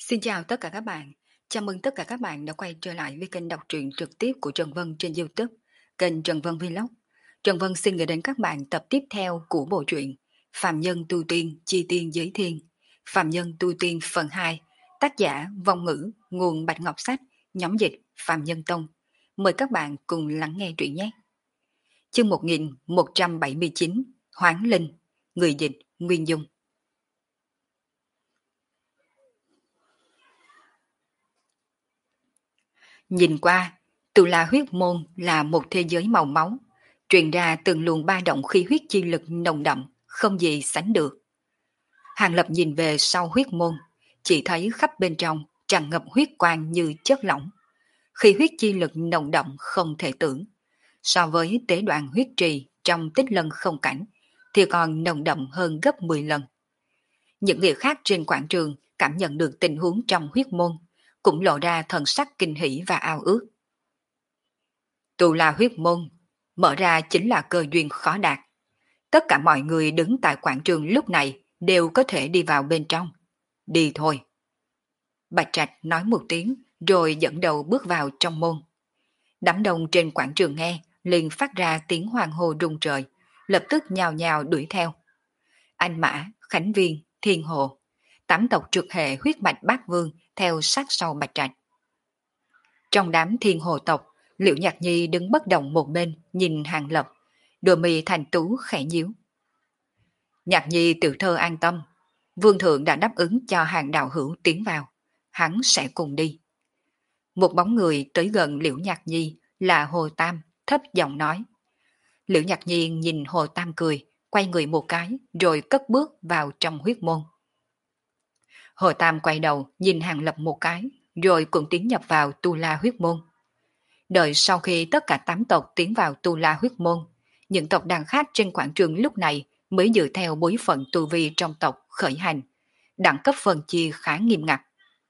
Xin chào tất cả các bạn. Chào mừng tất cả các bạn đã quay trở lại với kênh đọc truyện trực tiếp của Trần Vân trên YouTube, kênh Trần Vân Vlog. Trần Vân xin gửi đến các bạn tập tiếp theo của bộ truyện Phạm Nhân Tu Tiên Chi Tiên Giới Thiên, Phạm Nhân Tu Tiên phần 2, tác giả Vong Ngữ, nguồn Bạch Ngọc Sách, nhóm dịch Phạm Nhân Tông. Mời các bạn cùng lắng nghe truyện nhé. Chương 1179, Hoán Linh, người dịch Nguyên Dung. Nhìn qua, Tu La huyết môn là một thế giới màu máu, truyền ra từng luồng ba động khí huyết chi lực nồng đậm, không gì sánh được. Hàng Lập nhìn về sau huyết môn, chỉ thấy khắp bên trong tràn ngập huyết quang như chất lỏng. Khí huyết chi lực nồng đậm không thể tưởng. So với tế đoạn huyết trì trong tích lân không cảnh, thì còn nồng đậm hơn gấp 10 lần. Những người khác trên quảng trường cảm nhận được tình huống trong huyết môn, cũng lộ ra thần sắc kinh hỉ và ao ước. Tu La huyết môn, mở ra chính là cơ duyên khó đạt. Tất cả mọi người đứng tại quảng trường lúc này đều có thể đi vào bên trong. Đi thôi. Bạch Trạch nói một tiếng rồi dẫn đầu bước vào trong môn. Đám đông trên quảng trường nghe liền phát ra tiếng hoan hô rung trời, lập tức nhào nhào đuổi theo. Anh Mã, Khánh Viên, Thiên Hồ, tám tộc trực hệ huyết mạch Bát Vương theo sát sau Bạch Trạch. Trong đám Thiên Hồ tộc, Liễu Nhạc Nhi đứng bất động một bên nhìn Hàng Lập, đôi mi thành tú khẽ nhíu. Nhạc Nhi tự thơ an tâm, Vương Thượng đã đáp ứng cho Hàng đạo hữu tiến vào, hắn sẽ cùng đi. Một bóng người tới gần Liễu Nhạc Nhi là Hồ Tam, thấp giọng nói. Liễu Nhạc Nhi nhìn Hồ Tam cười, quay người một cái rồi cất bước vào trong huyết môn. Hồ Tam quay đầu nhìn Hàng Lập một cái, rồi cũng tiến nhập vào Tu La huyết môn. Đợi sau khi tất cả 8 tộc tiến vào Tu La huyết môn, những tộc đàn khác trên quảng trường lúc này mới dựa theo bối phận tu vi trong tộc khởi hành, đẳng cấp phân chia khá nghiêm ngặt.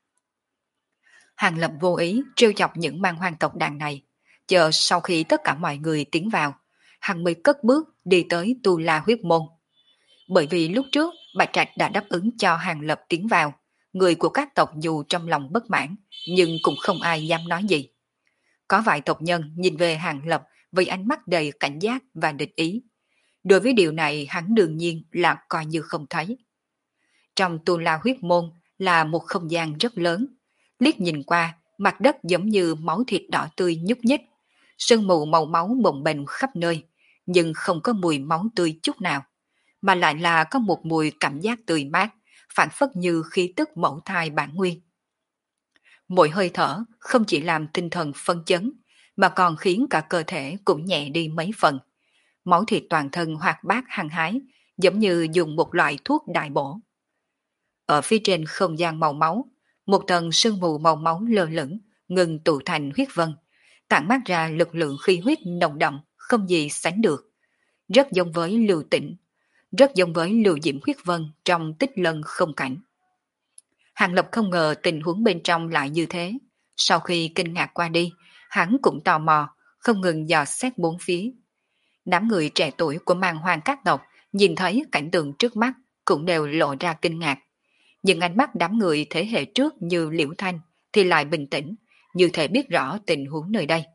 Hàng Lập vô ý trêu chọc những mang hoang tộc đàn này, chờ sau khi tất cả mọi người tiến vào, hắn mới cất bước đi tới Tu La huyết môn. Bởi vì lúc trước Bạch Trạch đã đáp ứng cho Hàng Lập tiến vào, người của các tộc dù trong lòng bất mãn, nhưng cũng không ai dám nói gì. Có vài tộc nhân nhìn về Hàng Lập với ánh mắt đầy cảnh giác và địch ý. Đối với điều này hắn đương nhiên là coi như không thấy. Trong Tu La huyết môn là một không gian rất lớn. Liếc nhìn qua, mặt đất giống như máu thịt đỏ tươi nhúc nhích. Sương mù màu máu bồng bềnh khắp nơi, nhưng không có mùi máu tươi chút nào, mà lại là có một mùi cảm giác tươi mát, phản phất như khí tức mẫu thai bản nguyên. Mỗi hơi thở không chỉ làm tinh thần phân chấn, mà còn khiến cả cơ thể cũng nhẹ đi mấy phần. Máu thịt toàn thân hoạt bát hăng hái, giống như dùng một loại thuốc đại bổ. Ở phía trên không gian màu máu, một tầng sương mù màu máu lơ lửng, ngừng tụ thành huyết vân, tản mát ra lực lượng khí huyết nồng đậm, không gì sánh được. Rất giống với Lưu Tĩnh, rất giống với Lưu Diễm huyết vân trong Tích Lân không cảnh. Hàng Lập không ngờ tình huống bên trong lại như thế. Sau khi kinh ngạc qua đi, hắn cũng tò mò, không ngừng dò xét bốn phía. Đám người trẻ tuổi của mang hoang các tộc nhìn thấy cảnh tượng trước mắt cũng đều lộ ra kinh ngạc. Nhưng ánh mắt đám người thế hệ trước như Liễu Thanh thì lại bình tĩnh, như thể biết rõ tình huống nơi đây.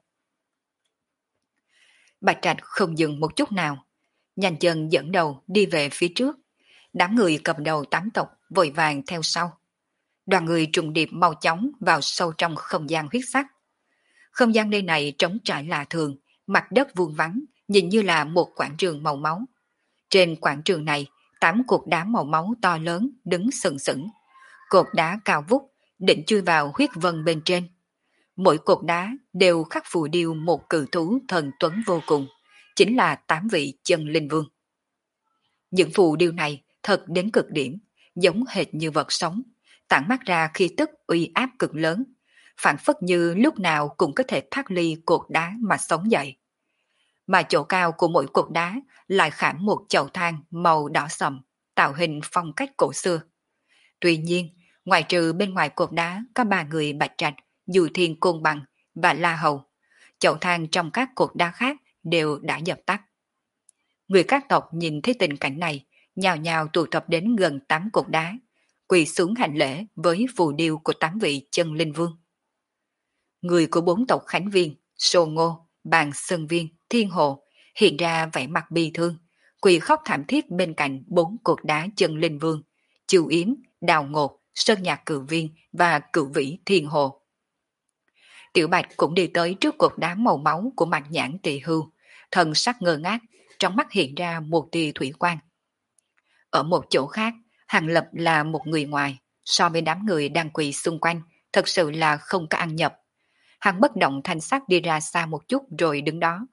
Bạch Trạch không dừng một chút nào, nhanh chân dẫn đầu đi về phía trước. Đám người cầm đầu 8 tộc vội vàng theo sau. Đoàn người trùng điệp mau chóng vào sâu trong không gian huyết sắc. Không gian nơi này trống trải lạ thường, mặt đất vuông vắn, nhìn như là một quảng trường màu máu. Trên quảng trường này, 8 cột đá màu máu to lớn đứng sừng sững. Cột đá cao vút, định chui vào huyết vân bên trên. Mỗi cột đá đều khắc phù điêu một cự thú thần tuấn vô cùng, chính là 8 vị chân linh vương. Những phù điêu này thật đến cực điểm, giống hệt như vật sống, tản mát ra khí tức uy áp cực lớn, phản phất như lúc nào cũng có thể thoát ly cột đá mà sống dậy. Mà chỗ cao của mỗi cột đá lại khảm một chậu than màu đỏ sậm, tạo hình phong cách cổ xưa. Tuy nhiên, ngoại trừ bên ngoài cột đá có 3 người Bạch Trạch, Dù Thiên Côn Bằng và La Hầu, chậu than trong các cột đá khác đều đã dập tắt. Người các tộc nhìn thấy tình cảnh này, nhào nhào tụ tập đến gần 8 cột đá, quỳ xuống hành lễ với phù điêu của 8 vị chân linh vương. Người của 4 tộc Khánh Viên, Sô Ngô, Bàn Sơn Viên, Thiên Hồ hiện ra vẻ mặt bi thương, quỳ khóc thảm thiết bên cạnh 4 cột đá chân linh vương, Chu Yếm, Đào Ngột, Sơn Nhạc Cửu Viên và Cửu Vĩ Thiên Hồ. Tiểu Bạch cũng đi tới trước cột đá màu máu của Mạc Nhãn Tỳ Hưu, thần sắc ngơ ngác, trong mắt hiện ra một tia thủy quang. Ở một chỗ khác, Hàng Lập là một người ngoài, so với đám người đang quỳ xung quanh, thật sự là không có ăn nhập. Hắn bất động thanh sắc đi ra xa một chút rồi đứng đó.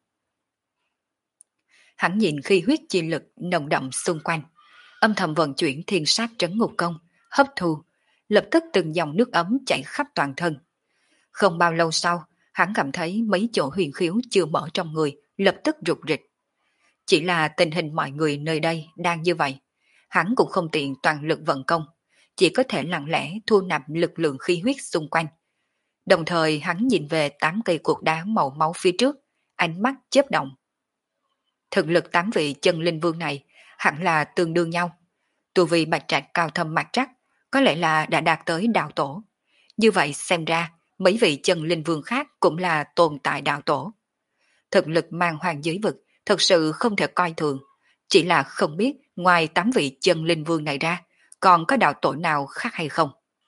Hắn nhìn khí huyết chi lực nồng đậm xung quanh, âm thầm vận chuyển thiên sát trấn ngục công, hấp thu, lập tức từng dòng nước ấm chảy khắp toàn thân. Không bao lâu sau, hắn cảm thấy mấy chỗ huyền khiếu chưa mở trong người, lập tức rụt rịch. Chỉ là tình hình mọi người nơi đây đang như vậy, hắn cũng không tiện toàn lực vận công, chỉ có thể lặng lẽ thu nạp lực lượng khí huyết xung quanh. Đồng thời hắn nhìn về 8 cây cột đá màu máu phía trước, ánh mắt chớp động. Thực lực 8 vị chân linh vương này hẳn là tương đương nhau. Tu vi Bạch Trạch cao thâm mặt trắc, có lẽ là đã đạt tới đạo tổ. Như vậy xem ra, mấy vị chân linh vương khác cũng là tồn tại đạo tổ. Thực lực mang hoàng giới vực thật sự không thể coi thường, chỉ là không biết ngoài 8 vị chân linh vương này ra, còn có đạo tổ nào khác hay không.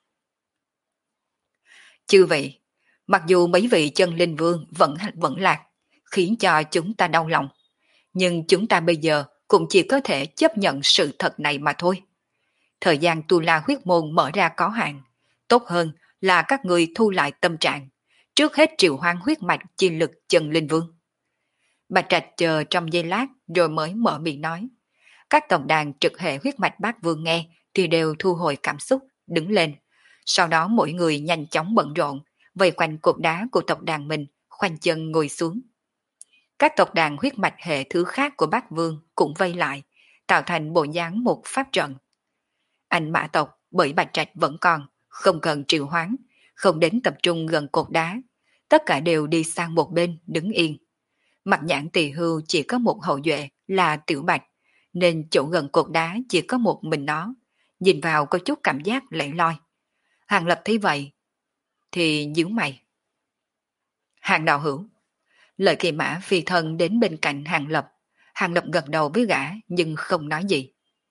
Chư vị, mặc dù mấy vị chân linh vương vẫn lạc, khiến cho chúng ta đau lòng, nhưng chúng ta bây giờ cũng chỉ có thể chấp nhận sự thật này mà thôi. Thời gian Tu La huyết môn mở ra có hạn, tốt hơn là các người thu lại tâm trạng, trước hết triệu hoán huyết mạch chi lực chân linh vương. Bạch Trạch chờ trong giây lát rồi mới mở miệng nói. Các tổng đàn trực hệ huyết mạch bát vương nghe thì đều thu hồi cảm xúc, đứng lên. Sau đó mỗi người nhanh chóng bận rộn, vây quanh cột đá của tộc đàn mình, khoanh chân ngồi xuống. Các tộc đàn huyết mạch hệ thứ khác của bát vương cũng vây lại, tạo thành bộ dáng một pháp trận. Anh Mã tộc bởi Bạch Trạch vẫn còn, không cần triệu hoán, không đến tập trung gần cột đá. Tất cả đều đi sang một bên đứng yên. Mặt Nhãn Tỳ Hưu chỉ có một hậu duệ là Tiểu Bạch, nên chỗ gần cột đá chỉ có một mình nó, nhìn vào có chút cảm giác lẻ loi. Hàng Lập thấy vậy thì nhíu mày. Hàng đạo hữu. Lợi Kỳ Mã phi thân đến bên cạnh Hàng Lập. Hàng Lập gật đầu với gã nhưng không nói gì.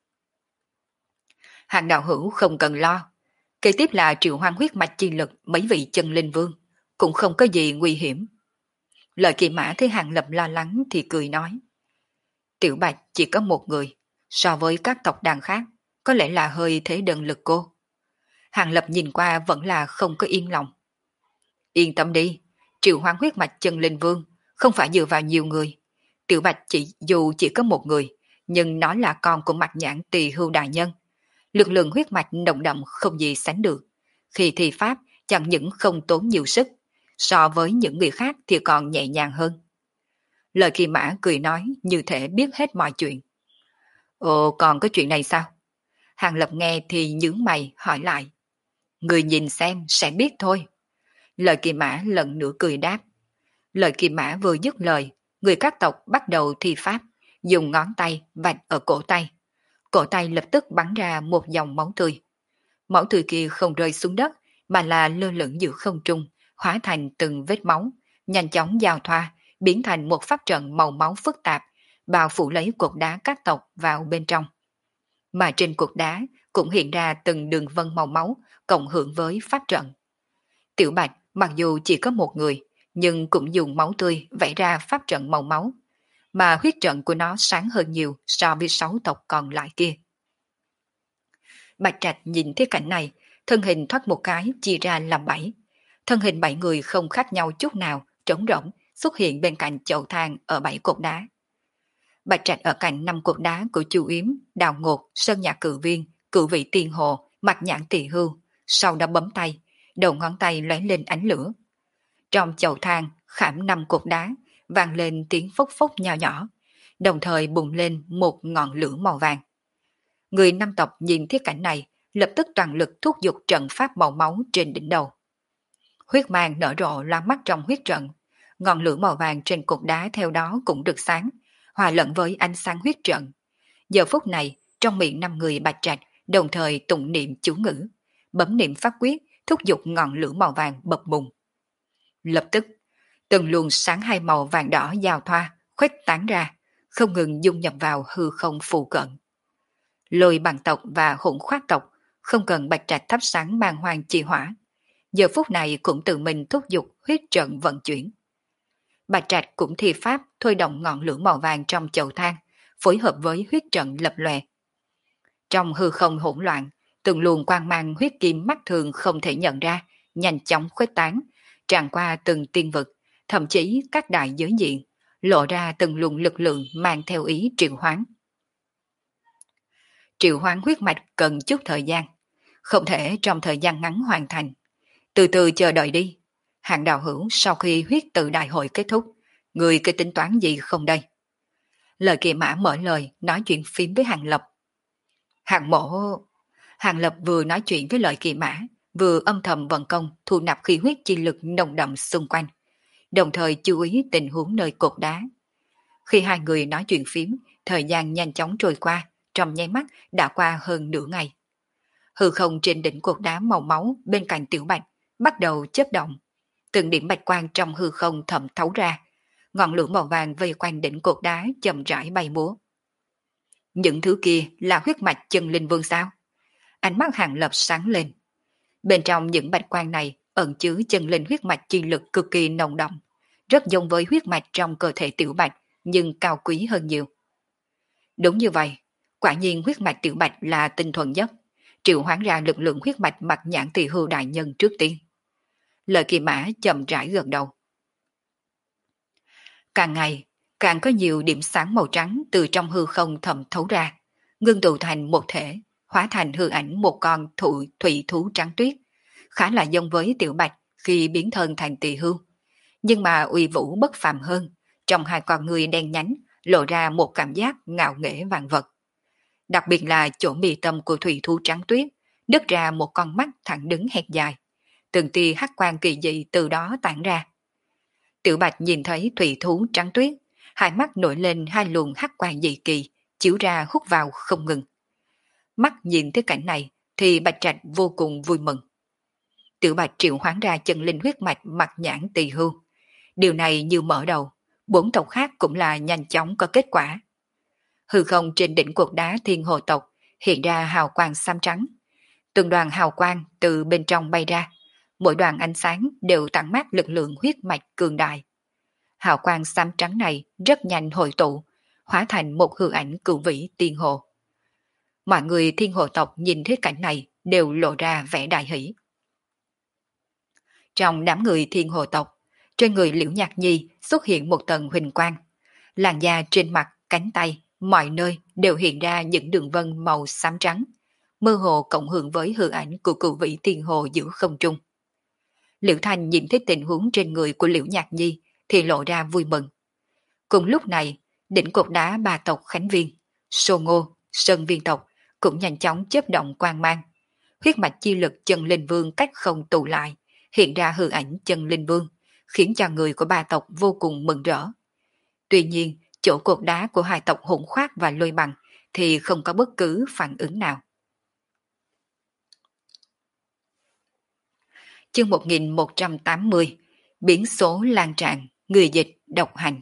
Hàng đạo hữu không cần lo. Kế tiếp là triệu hoán huyết mạch chi lực mấy vị chân linh vương, cũng không có gì nguy hiểm. Lợi Kỳ Mã thấy Hàng Lập lo lắng thì cười nói. Tiểu Bạch chỉ có một người, so với các tộc đàn khác, có lẽ là hơi thế đơn lực cô. Hàng Lập nhìn qua vẫn là không có yên lòng. Yên tâm đi, triệu hoán huyết mạch chân linh vương không phải dựa vào nhiều người. Tiểu Bạch dù chỉ có một người, nhưng nó là con của Mạc Nhãn Tỳ Hưu đại nhân. Lực lượng huyết mạch nồng đậm không gì sánh được. Khi thi pháp chẳng những không tốn nhiều sức, so với những người khác thì còn nhẹ nhàng hơn. Lời Kỳ Mã cười nói như thể biết hết mọi chuyện. Ồ, còn có chuyện này sao? Hàng Lập nghe thì nhướng mày hỏi lại. Người nhìn xem sẽ biết thôi. Lời Kỳ Mã lần nữa cười đáp. Lời Kỳ Mã vừa dứt lời, người các tộc bắt đầu thi pháp, dùng ngón tay vạch ở cổ tay. Cổ tay lập tức bắn ra một dòng máu tươi. Máu tươi kia không rơi xuống đất, mà là lơ lửng giữa không trung, hóa thành từng vết máu, nhanh chóng giao thoa, biến thành một pháp trận màu máu phức tạp, bao phủ lấy cột đá các tộc vào bên trong. Mà trên cột đá cũng hiện ra từng đường vân màu máu, cộng hưởng với pháp trận. Tiểu Bạch mặc dù chỉ có một người, nhưng cũng dùng máu tươi vẽ ra pháp trận màu máu, mà huyết trận của nó sáng hơn nhiều so với 6 tộc còn lại kia. Bạch Trạch nhìn thấy cảnh này, thân hình thoát một cái chia ra làm 7. Thân hình 7 người không khác nhau chút nào, trống rỗng, xuất hiện bên cạnh chậu than ở 7 cột đá. Bạch Trạch ở cạnh 5 cột đá của Chu Yếm, Đào Ngột, Sơn Nhạc Cửu Viên, Cửu Vị Tiên Hồ, Mạc Nhãn Tỳ Hưu, sau đó bấm tay, đầu ngón tay lóe lên ánh lửa. Trong chậu than khảm 5 cột đá, vang lên tiếng phốc phốc nhỏ nhỏ, đồng thời bùng lên một ngọn lửa màu vàng. Người năm tộc nhìn thấy cảnh này, lập tức toàn lực thúc giục trận pháp màu máu trên đỉnh đầu. Huyết mang nở rộ loa mắt trong huyết trận, ngọn lửa màu vàng trên cột đá theo đó cũng rực sáng, hòa lẫn với ánh sáng huyết trận. Giờ phút này, trong miệng 5 người Bạch Trạch đồng thời tụng niệm chú ngữ, bấm niệm pháp quyết, thúc giục ngọn lửa màu vàng bập bùng. Lập tức, từng luồng sáng hai màu vàng đỏ giao thoa, khuếch tán ra, không ngừng dung nhập vào hư không phù cận. Lôi bằng tộc và hỗn khoát tộc không cần Bạch Trạch thắp sáng mang hoàng trì hỏa, giờ phút này cũng tự mình thúc giục huyết trận vận chuyển. Bạch Trạch cũng thi pháp thôi động ngọn lửa màu vàng trong chậu than, phối hợp với huyết trận lập lòe. Trong hư không hỗn loạn, từng luồng quang mang huyết kim mắt thường không thể nhận ra, nhanh chóng khuếch tán, tràn qua từng tiên vực, thậm chí các đại giới diện, lộ ra từng luồng lực lượng mang theo ý triệu hoán. Triệu hoán huyết mạch cần chút thời gian, không thể trong thời gian ngắn hoàn thành. Từ từ chờ đợi đi. Hạng đạo hữu sau khi huyết tự đại hội kết thúc, người cứ tính toán gì không đây? Lời Kỳ Mã mở lời nói chuyện phím với Hàng Lập. Hàng mộ... Hàng Lập vừa nói chuyện với Lợi Kỳ Mã, vừa âm thầm vận công thu nạp khí huyết chi lực nồng đậm xung quanh, đồng thời chú ý tình huống nơi cột đá. Khi hai người nói chuyện phím, thời gian nhanh chóng trôi qua, trong nháy mắt đã qua hơn nửa ngày. Hư không trên đỉnh cột đá màu máu bên cạnh Tiểu Bạch bắt đầu chớp động, từng điểm bạch quang trong hư không thẩm thấu ra, ngọn lửa màu vàng vây quanh đỉnh cột đá chậm rãi bay múa. Những thứ kia là huyết mạch chân linh vương sao? Ánh mắt Hàng Lập sáng lên. Bên trong những bạch quang này ẩn chứa chân linh huyết mạch chi lực cực kỳ nồng đậm, rất giống với huyết mạch trong cơ thể Tiểu Bạch, nhưng cao quý hơn nhiều. Đúng như vậy, quả nhiên huyết mạch Tiểu Bạch là tinh thuần nhất, triệu hoán ra lực lượng huyết mạch mặt nhãn Tỳ Hưu đại nhân trước tiên. Lời Kỳ Mã chậm rãi gật đầu. Càng ngày, càng có nhiều điểm sáng màu trắng từ trong hư không thẩm thấu ra, ngưng tụ thành một thể, hóa thành hư ảnh một con thủy thú trắng tuyết, khá là giống với Tiểu Bạch khi biến thân thành Tỳ Hưu, nhưng mà uy vũ bất phàm hơn, trong hai con người đen nhánh lộ ra một cảm giác ngạo nghễ vạn vật. Đặc biệt là chỗ mi tâm của thủy thú trắng tuyết, đứt ra một con mắt thẳng đứng hẹp dài, từng tia hắc quang kỳ dị từ đó tản ra. Tiểu Bạch nhìn thấy thủy thú trắng tuyết, hai mắt nổi lên hai luồng hắc quang dị kỳ, chiếu ra hút vào không ngừng. Mắt nhìn thấy cảnh này thì Bạch Trạch vô cùng vui mừng. Tiểu Bạch triệu hoán ra chân linh huyết mạch mặt nhãn Tỳ Hưu. Điều này như mở đầu, bốn tộc khác cũng là nhanh chóng có kết quả. Hư không trên đỉnh cột đá Thiên Hồ tộc hiện ra hào quang xám trắng. Từng đoàn hào quang từ bên trong bay ra, mỗi đoàn ánh sáng đều tản mát lực lượng huyết mạch cường đại. Hào quang xám trắng này rất nhanh hội tụ, hóa thành một hư ảnh cửu vĩ Tiên Hồ. Mọi người Thiên Hồ tộc nhìn thấy cảnh này đều lộ ra vẻ đại hỷ. Trong đám người Thiên Hồ tộc, trên người Liễu Nhạc Nhi xuất hiện một tầng huỳnh quang. Làn da trên mặt, cánh tay, mọi nơi đều hiện ra những đường vân màu xám trắng, mơ hồ cộng hưởng với hư ảnh của cửu vĩ Tiên Hồ giữa không trung. Liễu Thanh nhìn thấy tình huống trên người của Liễu Nhạc Nhi thì lộ ra vui mừng. Cùng lúc này, đỉnh cột đá ba tộc Khánh Viên, Sô Ngô, Sơn Viên tộc cũng nhanh chóng chớp động quang mang. Huyết mạch chi lực chân linh vương cách không tụ lại, hiện ra hư ảnh chân linh vương, khiến cho người của ba tộc vô cùng mừng rỡ. Tuy nhiên, chỗ cột đá của hai tộc Hỗn Khoát và Lôi Bằng thì không có bất cứ phản ứng nào. Chương 1180, biến số lan tràn, người dịch độc hành.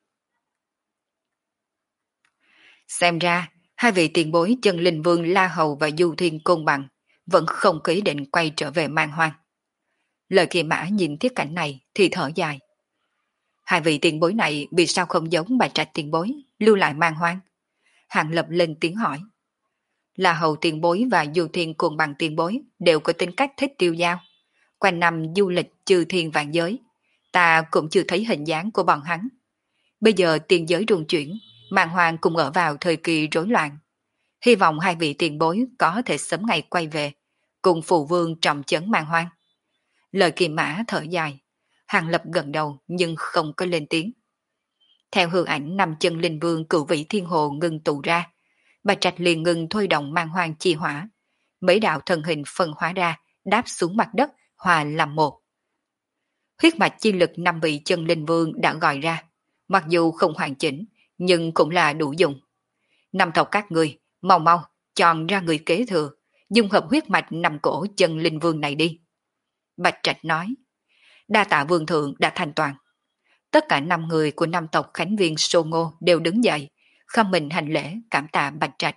Xem ra, hai vị tiền bối chân linh vương La Hầu và Du Thiên Côn Bằng vẫn không có ý định quay trở về Man Hoang. Lời Kỳ Mã nhìn thiết cảnh này thì thở dài. Hai vị tiền bối này vì sao không giống Bạch Trạch tiền bối, lưu lại Man Hoang? Hạng Lập lên tiếng hỏi. La Hầu tiền bối và Du Thiên Côn Bằng tiền bối đều có tính cách thích tiêu dao. Quanh năm du lịch chư thiên vạn giới, ta cũng chưa thấy hình dáng của bọn hắn. Bây giờ tiền giới rung chuyển, Man Hoang cũng ở vào thời kỳ rối loạn. Hy vọng hai vị tiền bối có thể sớm ngày quay về, cùng phụ vương trọng trấn Man Hoang. Lời Kỳ Mã thở dài, Hàng Lập gật đầu nhưng không có lên tiếng. Theo hư ảnh năm chân linh vương cửu vĩ Thiên Hồ ngưng tụ ra, Bạch Trạch liền ngừng thôi động Man Hoang chi hỏa. Mấy đạo thần hình phân hóa ra, đáp xuống mặt đất, hòa làm một. Huyết mạch chi lực năm vị chân linh vương đã gọi ra, mặc dù không hoàn chỉnh, nhưng cũng là đủ dùng. Năm tộc các người, mau mau, chọn ra người kế thừa, dung hợp huyết mạch nằm cổ chân linh vương này đi. Bạch Trạch nói, đa tạ vương thượng đã thành toàn. Tất cả 5 người của 5 tộc Khánh Viên Sô Ngô đều đứng dậy, không mình hành lễ cảm tạ Bạch Trạch.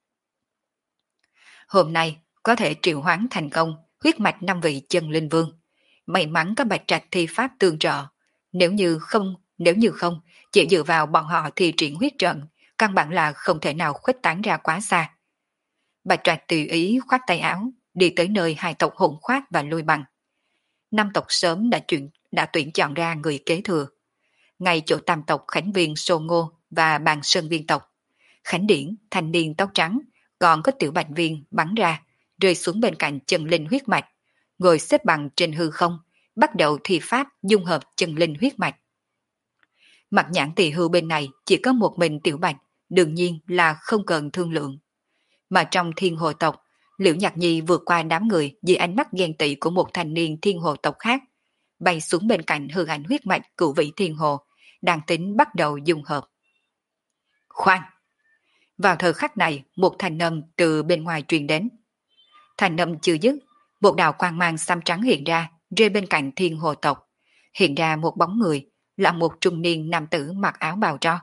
Hôm nay có thể triệu hoán thành công huyết mạch 5 vị chân linh vương. May mắn có Bạch Trạch thi pháp tương trợ. Nếu như không, chỉ dựa vào bọn họ thì triển huyết trận, căn bản là không thể nào khuếch tán ra quá xa. Bạch Trạch tùy ý khoát tay áo, đi tới nơi 2 tộc Hỗn Khoát và Lôi Bằng. 5 tộc sớm đã tuyển chọn ra người kế thừa. Ngay chỗ tam tộc Khánh Viên Sô Ngô và Bàn Sơn Viên tộc, Khánh Điển, thanh niên tóc trắng, còn có Tiểu Bạch Viên bắn ra, rơi xuống bên cạnh chân linh huyết mạch, ngồi xếp bằng trên hư không, bắt đầu thi pháp dung hợp chân linh huyết mạch. Mặt nhãn tỳ hưu bên này chỉ có một mình Tiểu Bạch, đương nhiên là không cần thương lượng. Mà trong thiên hồ tộc, Liễu Nhạc Nhi vượt qua đám người dưới ánh mắt ghen tị của một thanh niên thiên hồ tộc khác, bay xuống bên cạnh hư ảnh huyết mạch cửu vị thiên hồ, đang tính bắt đầu dung hợp. Khoan! Vào thời khắc này, một thanh âm từ bên ngoài truyền đến. Thanh âm chưa dứt, một đạo quang mang xám trắng hiện ra, rơi bên cạnh thiên hồ tộc. Hiện ra một bóng người, là một trung niên nam tử mặc áo bào tro.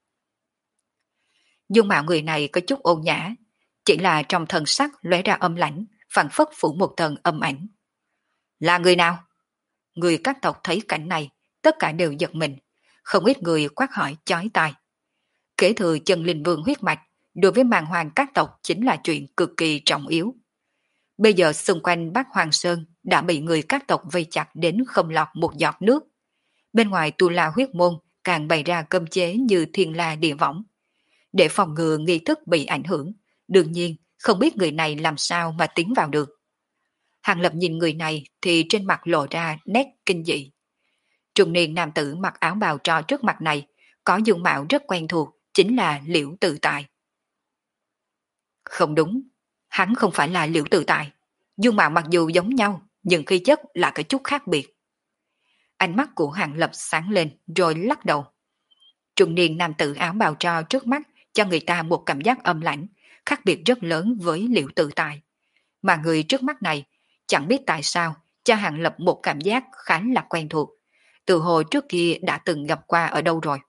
Dung mạo người này có chút ôn nhã, chỉ là trong thần sắc lóe ra âm lãnh, phảng phất phủ một tầng âm ảnh. Là người nào? Người các tộc thấy cảnh này, tất cả đều giật mình, không ít người quát hỏi chói tai. Kế thừa chân linh vương huyết mạch, đối với màn hoàng các tộc chính là chuyện cực kỳ trọng yếu. Bây giờ xung quanh Bắc Hoàng Sơn đã bị người các tộc vây chặt đến không lọt một giọt nước. Bên ngoài Tu La huyết môn càng bày ra cơm chế như thiên la địa võng. Để phòng ngừa nghi thức bị ảnh hưởng, đương nhiên không biết người này làm sao mà tiến vào được. Hàng Lập nhìn người này thì trên mặt lộ ra nét kinh dị. Trung niên nam tử mặc áo bào tro trước mặt này, có dung mạo rất quen thuộc, chính là Liễu Tự Tại. Không đúng, hắn không phải là Liễu Tự Tại. Dung mạo mặc dù giống nhau, nhưng khí chất là có chút khác biệt. Ánh mắt của Hàng Lập sáng lên rồi lắc đầu. Trung niên nam tử áo bào tro trước mắt cho người ta một cảm giác âm lãnh, khác biệt rất lớn với Liễu Tự Tại. Mà người trước mắt này, chẳng biết tại sao, cho Hàng Lập một cảm giác khá là quen thuộc. Từ hồi trước kia đã từng gặp qua ở đâu rồi.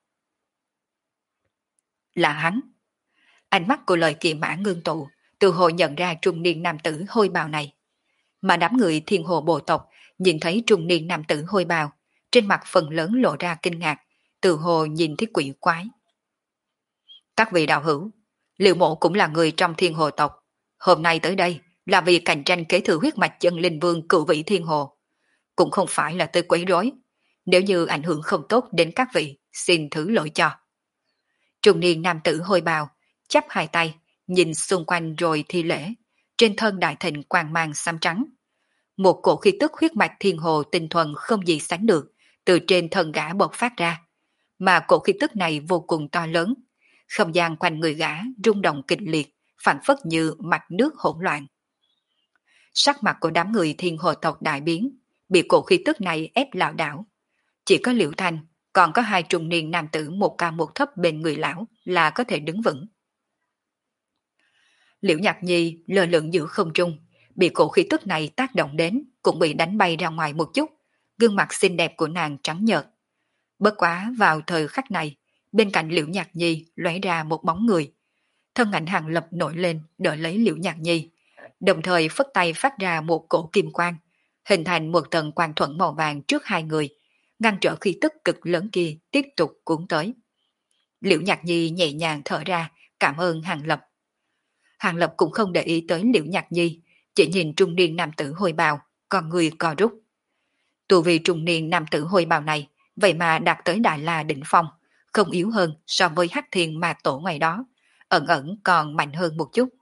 Là hắn. Ánh mắt của lời kỳ mã ngưng tụ, từ hồi nhận ra trung niên nam tử hôi bào này. Mà đám người thiên hồ bộ tộc nhìn thấy trung niên nam tử hôi bào, trên mặt phần lớn lộ ra kinh ngạc, từ hồ nhìn thấy quỷ quái. Các vị đạo hữu, Liễu mộ cũng là người trong thiên hồ tộc. Hôm nay tới đây là vì cạnh tranh kế thừa huyết mạch chân linh vương cửu vị thiên hồ. Cũng không phải là tới quấy rối. Nếu như ảnh hưởng không tốt đến các vị, xin thứ lỗi cho. Trung niên nam tử hôi bào, chắp hai tay, nhìn xung quanh rồi thi lễ. Trên thân đại thịnh quang mang xám trắng. Một cổ khí tức huyết mạch thiên hồ tinh thuần không gì sánh được, từ trên thân gã bộc phát ra. Mà cổ khí tức này vô cùng to lớn. Không gian quanh người gã rung động kịch liệt, phản phất như mặt nước hỗn loạn. Sắc mặt của đám người thiên hồ tộc đại biến, bị cổ khí tức này ép lảo đảo. Chỉ có Liễu Thanh, còn có 2 trung niên nam tử một cao một thấp bên người lão là có thể đứng vững. Liễu Nhạc Nhi lơ lửng giữa không trung, bị cổ khí tức này tác động đến, cũng bị đánh bay ra ngoài một chút, gương mặt xinh đẹp của nàng trắng nhợt. Bất quá vào thời khắc này, bên cạnh Liễu Nhạc Nhi lóe ra một bóng người. Thân ảnh Hàng Lập nổi lên đỡ lấy Liễu Nhạc Nhi, đồng thời phất tay phát ra một cổ kim quang, hình thành một tầng quang thuẫn màu vàng trước 2 người, ngăn trở khí tức cực lớn kia tiếp tục cuốn tới. Liễu Nhạc Nhi nhẹ nhàng thở ra, cảm ơn Hàng Lập. Hàng Lập cũng không để ý tới Liễu Nhạc Nhi, chỉ nhìn trung niên nam tử hôi bào, còn người co rút. Tu vi trung niên nam tử hôi bào này, vậy mà đạt tới Đại La đỉnh phong, không yếu hơn so với Hắc Thiên Ma Tổ ngày đó, ẩn ẩn còn mạnh hơn một chút.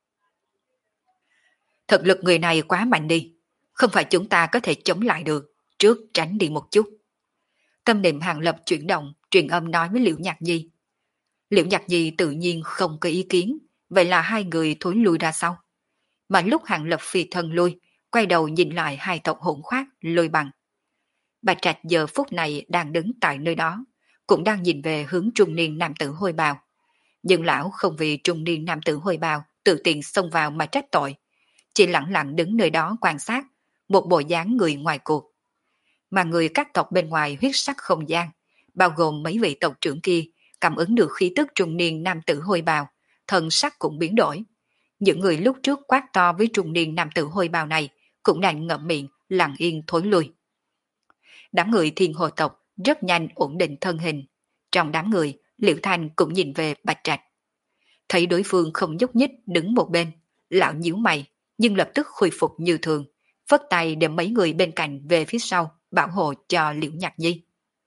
Thực lực người này quá mạnh đi, không phải chúng ta có thể chống lại được, trước tránh đi một chút. Tâm niệm Hàng Lập chuyển động, truyền âm nói với Liễu Nhạc Nhi. Liễu Nhạc Nhi tự nhiên không có ý kiến, vậy là 2 người thối lui ra sau. Mà lúc Hàng Lập phi thân lui, quay đầu nhìn lại 2 tộc hỗn khoát, Lôi Bằng. Bạch Trạch giờ phút này đang đứng tại nơi đó, cũng đang nhìn về hướng trung niên nam tử hôi bào. Nhưng lão không vì trung niên nam tử hôi bào tự tiện xông vào mà trách tội, chỉ lặng lặng đứng nơi đó quan sát, một bộ dáng người ngoài cuộc. Mà người các tộc bên ngoài huyết sắc không gian, bao gồm mấy vị tộc trưởng kia, cảm ứng được khí tức trung niên nam tử hôi bào, thân sắc cũng biến đổi. Những người lúc trước quát to với trung niên nam tử hôi bào này cũng đành ngậm miệng, lặng yên thối lui. Đám người thiên hồ tộc rất nhanh ổn định thân hình. Trong đám người, Liễu Thanh cũng nhìn về Bạch Trạch. Thấy đối phương không nhúc nhích đứng một bên, lão nhíu mày, nhưng lập tức khôi phục như thường, phất tay để mấy người bên cạnh về phía sau, bảo hộ cho Liễu Nhạc Nhi.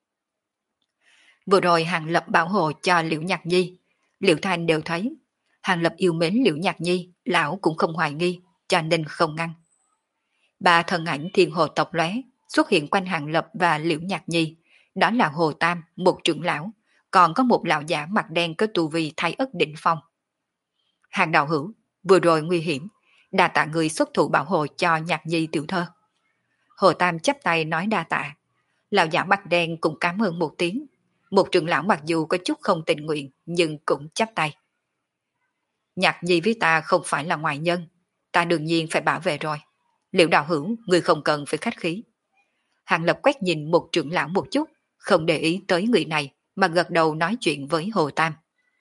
Vừa rồi Hàng Lập bảo hộ cho Liễu Nhạc Nhi, Liễu Thanh đều thấy. Hàng Lập yêu mến Liễu Nhạc Nhi, lão cũng không hoài nghi, cho nên không ngăn. Ba thân ảnh thiên hồ tộc lóe xuất hiện quanh Hàng Lập và Liễu Nhạc Nhi, đó là Hồ Tam, một trưởng lão, còn có một lão giả mặt đen có tu vi thái ất đỉnh phong. Hàng đạo hữu, vừa rồi nguy hiểm, đa tạ người xuất thủ bảo hộ cho Nhạc Nhi tiểu thơ. Hồ Tam chắp tay nói đa tạ. Lão giả mặt đen cũng cảm ơn một tiếng. Một trưởng lão mặc dù có chút không tình nguyện nhưng cũng chắp tay. Nhạc Nhi với ta không phải là ngoại nhân, ta đương nhiên phải bảo vệ rồi. Liễu đạo hữu, người không cần phải khách khí. Hàng Lập quét nhìn một trưởng lão một chút, không để ý tới người này mà gật đầu nói chuyện với Hồ Tam.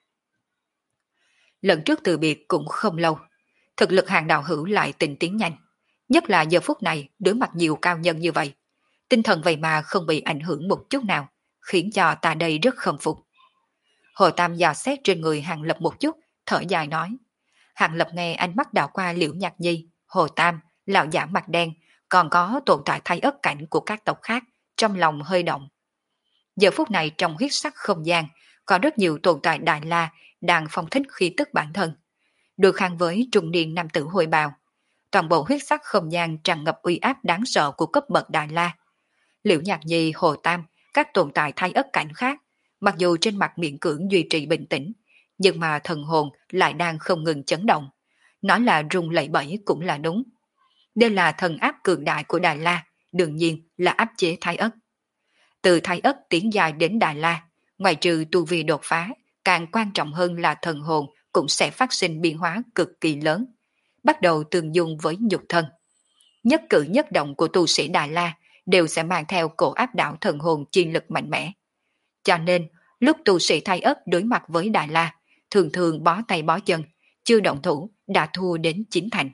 Lần trước từ biệt cũng không lâu, thực lực Hàng đạo hữu lại tình tiến nhanh, nhất là giờ phút này đối mặt nhiều cao nhân như vậy, tinh thần vậy mà không bị ảnh hưởng một chút nào, khiến cho ta đây rất khâm phục. Hồ Tam dò xét trên người Hàng Lập một chút, thở dài nói. Hàng Lập nghe ánh mắt đảo qua Liễu Nhạc Nhi, Hồ Tam, lão giả mặt đen, còn có tồn tại thái ất cảnh của các tộc khác, trong lòng hơi động. Giờ phút này trong huyết sắc không gian, có rất nhiều tồn tại Đại La đang phong thích khí tức bản thân. Được khang với trung niên nam tử hồi bào. Toàn bộ huyết sắc không gian tràn ngập uy áp đáng sợ của cấp bậc Đại La. Liễu Nhạc Nhi, Hồ Tam, các tồn tại thái ất cảnh khác, mặc dù trên mặt miễn cưỡng duy trì bình tĩnh, nhưng mà thần hồn lại đang không ngừng chấn động. Nói là rung lẩy bẩy cũng là đúng. Đây là thần áp cường đại của Đại La, đương nhiên là áp chế thái ất. Từ thái ất tiến dài đến Đại La, ngoài trừ tu vi đột phá, càng quan trọng hơn là thần hồn cũng sẽ phát sinh biến hóa cực kỳ lớn, bắt đầu tương dung với nhục thân. Nhất cử nhất động của tu sĩ Đại La đều sẽ mang theo cổ áp đảo thần hồn chi lực mạnh mẽ. Cho nên, lúc tu sĩ thái ất đối mặt với Đại La, thường thường bó tay bó chân, chưa động thủ đã thua đến 9 thành.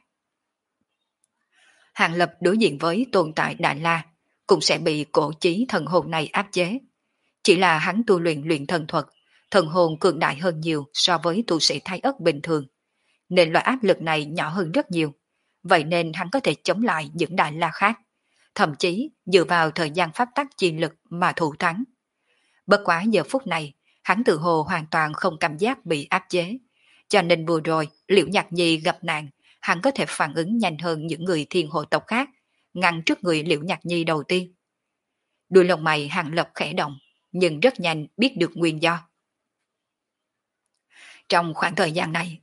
Hàng Lập đối diện với tồn tại Đại La cũng sẽ bị cổ chí thần hồn này áp chế. Chỉ là hắn tu luyện luyện thần thuật, thần hồn cường đại hơn nhiều so với tu sĩ thái ất bình thường, nên loại áp lực này nhỏ hơn rất nhiều. Vậy nên hắn có thể chống lại những Đại La khác, thậm chí dựa vào thời gian pháp tắc chi lực mà thủ thắng. Bất quá giờ phút này, hắn tự hồ hoàn toàn không cảm giác bị áp chế, cho nên vừa rồi Liễu Nhạc Nhi gặp nạn, hắn có thể phản ứng nhanh hơn những người thiên hộ tộc khác, ngăn trước người Liễu Nhạc Nhi đầu tiên. Đuôi lông mày Hàng Lập khẽ động, nhưng rất nhanh biết được nguyên do. Trong khoảng thời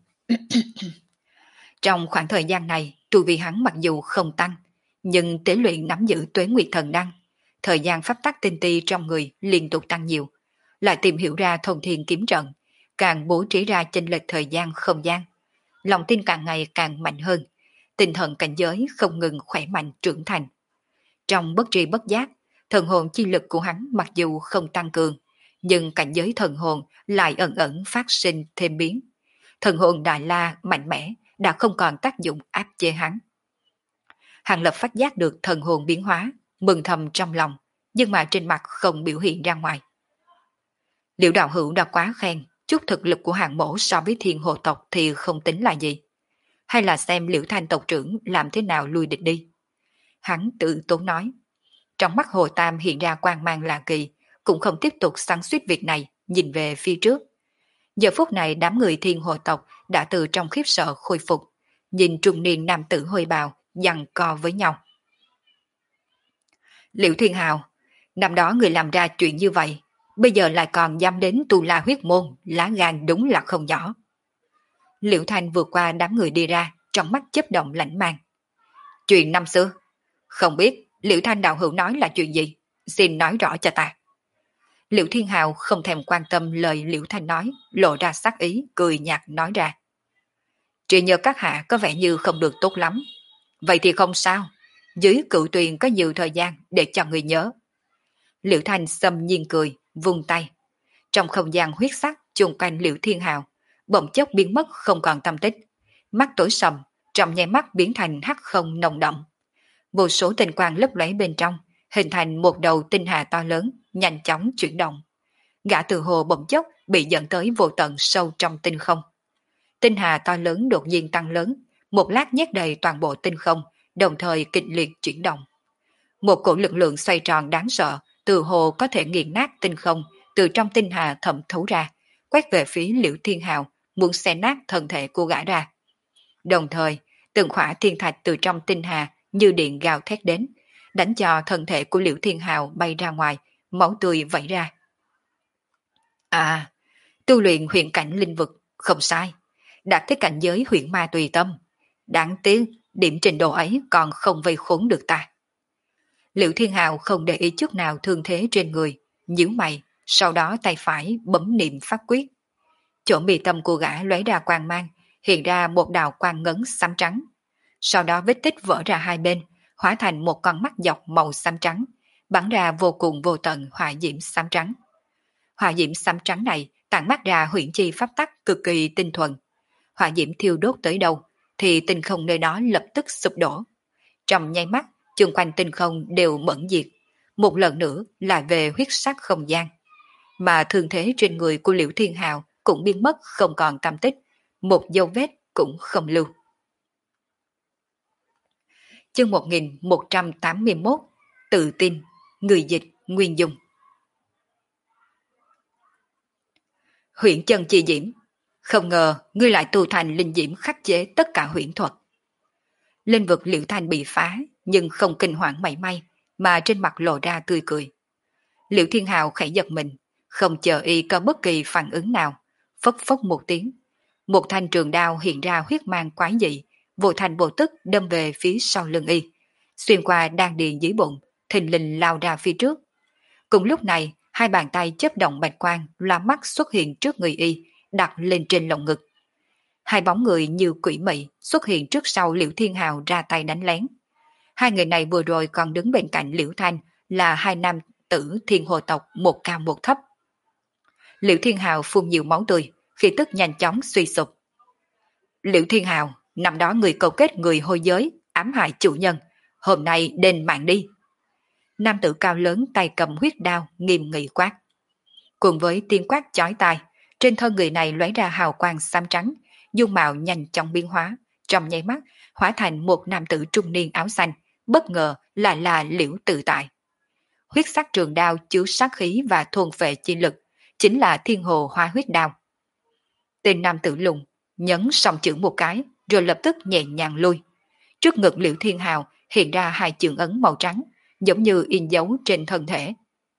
gian này, tu vi hắn mặc dù không tăng, nhưng tế luyện nắm giữ tuế nguyệt thần đăng, thời gian pháp tắc tinh ti trong người liên tục tăng nhiều, lại tìm hiểu ra thông thiên kiếm trận, càng bố trí ra chênh lệch thời gian không gian, lòng tin càng ngày càng mạnh hơn, tinh thần cảnh giới không ngừng khỏe mạnh trưởng thành. Trong bất tri bất giác, thần hồn chi lực của hắn mặc dù không tăng cường, nhưng cảnh giới thần hồn lại ẩn ẩn phát sinh thêm biến. Thần hồn Đại La mạnh mẽ đã không còn tác dụng áp chế hắn. Hàng Lập phát giác được thần hồn biến hóa, mừng thầm trong lòng, nhưng mà trên mặt không biểu hiện ra ngoài. Liễu đạo hữu đã quá khen, chút thực lực của Hàng mỗ so với thiên hồ tộc thì không tính là gì. Hay là xem Liễu Thanh tộc trưởng làm thế nào lui địch đi. Hắn tự tốn nói. Trong mắt Hồ Tam hiện ra quang mang lạ kỳ, cũng không tiếp tục xoắn xuýt việc này, nhìn về phía trước. Giờ phút này đám người thiên hồ tộc đã từ trong khiếp sợ khôi phục, nhìn trung niên nam tử hôi bào giằng co với nhau. Liễu Thiên Hào, năm đó người làm ra chuyện như vậy, bây giờ lại còn dám đến Tu La huyết môn, lá gan đúng là không nhỏ. Liễu Thanh vượt qua đám người đi ra, trong mắt chớp động lãnh mang. Chuyện năm xưa, không biết Liễu Thanh đạo hữu nói là chuyện gì, xin nói rõ cho ta. Liễu Thiên Hào không thèm quan tâm lời Liễu Thanh nói, lộ ra sắc ý, cười nhạt nói ra. Trí nhớ các hạ có vẻ như không được tốt lắm. Vậy thì không sao, dưới cựu tuyền có nhiều thời gian để cho người nhớ. Liễu Thanh xâm nhiên cười, vung tay. Trong không gian huyết sắc chung quanh Liễu Thiên Hào, bỗng chốc biến mất không còn tâm tích. Mắt tối sầm, trong nháy mắt biến thành hắc không nồng đậm. Vô số tinh quang lấp lóe bên trong, hình thành một đầu tinh hà to lớn, nhanh chóng chuyển động. Gã từ hồ bỗng chốc bị dẫn tới vô tận sâu trong tinh không. Tinh hà to lớn đột nhiên tăng lớn, một lát nhét đầy toàn bộ tinh không, đồng thời kịch liệt chuyển động. Một cổ lực lượng xoay tròn đáng sợ, từ hồ có thể nghiền nát tinh không, từ trong tinh hà thẩm thấu ra, quét về phía Liễu Thiên Hào, muốn xé nát thân thể của gã ra. Đồng thời, từng khỏa thiên thạch từ trong tinh hà như điện gào thét đến, đánh cho thân thể của Liễu Thiên Hào bay ra ngoài, máu tươi vẩy ra. À, tu luyện huyền cảnh linh vực, không sai, đạt tới cảnh giới huyền ma tùy tâm. Đáng tiếc, điểm trình độ ấy còn không vây khốn được ta. Liễu Thiên Hào không để ý chút nào thương thế trên người, nhíu mày, sau đó tay phải bấm niệm pháp quyết. Chỗ mi tâm của gã lóe ra quang mang, hiện ra một đạo quang ngấn xám trắng. Sau đó vết tích vỡ ra hai bên, hóa thành một con mắt dọc màu xám trắng, bắn ra vô cùng vô tận hỏa diễm xám trắng. Hỏa diễm xám trắng này tản mát ra huyễn chi pháp tắc cực kỳ tinh thuần. Hỏa diễm thiêu đốt tới đâu, thì tinh không nơi đó lập tức sụp đổ. Trong nháy mắt, chung quanh tinh không đều mẫn diệt. Một lần nữa lại về huyết sắc không gian. Mà thương thế trên người của Liễu Thiên Hào cũng biến mất không còn tăm tích, một dấu vết cũng không lưu. Chương 1181, tự tin, người dịch, Nguyên Dung. Huyễn chân chi diễm, không ngờ ngươi lại tu thành linh diễm khắc chế tất cả huyễn thuật. Linh vực Liễu Thanh bị phá, nhưng không kinh hoàng mảy may, mà trên mặt lộ ra tươi cười. Liễu Thiên Hào khẽ giật mình, không chờ y có bất kỳ phản ứng nào, phốc phốc một tiếng. Một thanh trường đao hiện ra huyết mang quái dị, vô thành vô tức đâm về phía sau lưng y, xuyên qua đan điền dưới bụng, thình lình lao ra phía trước. Cùng lúc này, hai bàn tay chớp động bạch quang, loa mắt xuất hiện trước người y, đặt lên trên lồng ngực. Hai bóng người như quỷ mị xuất hiện trước sau Liễu Thiên Hào ra tay đánh lén. Hai người này vừa rồi còn đứng bên cạnh Liễu Thanh là hai nam tử thiên hồ tộc một cao một thấp. Liễu Thiên Hào phun nhiều máu tươi, khí tức nhanh chóng suy sụp. Liễu Thiên Hào, năm đó người câu kết người hôi giới, ám hại chủ nhân, hôm nay đền mạng đi. Nam tử cao lớn tay cầm huyết đao, nghiêm nghị quát. Cùng với tiếng quát chói tai, trên thân người này lóe ra hào quang xám trắng, dung mạo nhanh chóng biến hóa, trong nháy mắt hóa thành một nam tử trung niên áo xanh, bất ngờ lại là Liễu Tự Tại. Huyết sắc trường đao chứa sát khí và thuần phệ chi lực, chính là thiên hồ hoa huyết đao. Tên nam tử lùng nhấn song chưởng một cái, rồi lập tức nhẹ nhàng lui. Trước ngực Liễu Thiên Hào hiện ra hai chưởng ấn màu trắng, giống như in dấu trên thân thể.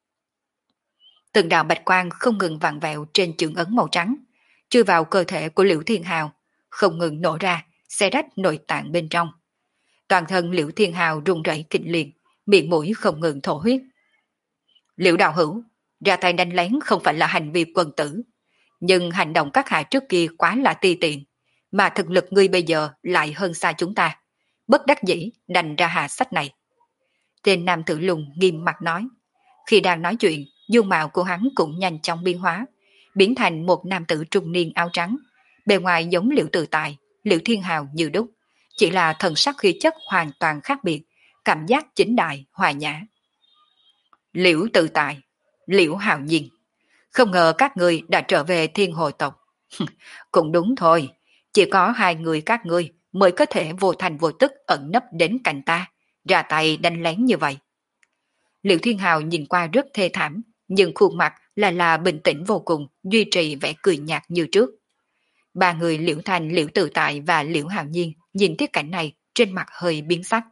Từng đạo bạch quang không ngừng vặn vẹo trên chưởng ấn màu trắng, chui vào cơ thể của Liễu Thiên Hào, không ngừng nổ ra, xé rách nội tạng bên trong. Toàn thân Liễu Thiên Hào run rẩy kịch liệt, miệng mũi không ngừng thổ huyết. Liễu đạo hữu, ra tay đánh lén không phải là hành vi quân tử, nhưng hành động các hạ trước kia quá là ti tiện, mà thực lực ngươi bây giờ lại hơn xa chúng ta. Bất đắc dĩ đành ra hạ sách này. Tên nam tử lùng nghiêm mặt nói. Khi đang nói chuyện, dung mạo của hắn cũng nhanh chóng biến hóa, biến thành một nam tử trung niên áo trắng. Bề ngoài giống Liễu Tự Tại, Liễu Thiên Hào như đúc, chỉ là thần sắc khí chất hoàn toàn khác biệt, cảm giác chính đại, hòa nhã. Liễu Tự Tại, Liễu Hào Nhiên, không ngờ các ngươi đã trở về thiên hồ tộc. Cũng đúng thôi, chỉ có hai người các ngươi mới có thể vô thành vô tức ẩn nấp đến cạnh ta, ra tay đánh lén như vậy. Liễu Thiên Hào nhìn qua rất thê thảm, nhưng khuôn mặt là bình tĩnh vô cùng, duy trì vẻ cười nhạt như trước. Ba người Liễu Thanh, Liễu Tự Tại và Liễu Hào Nhiên nhìn thấy cảnh này trên mặt hơi biến sắc.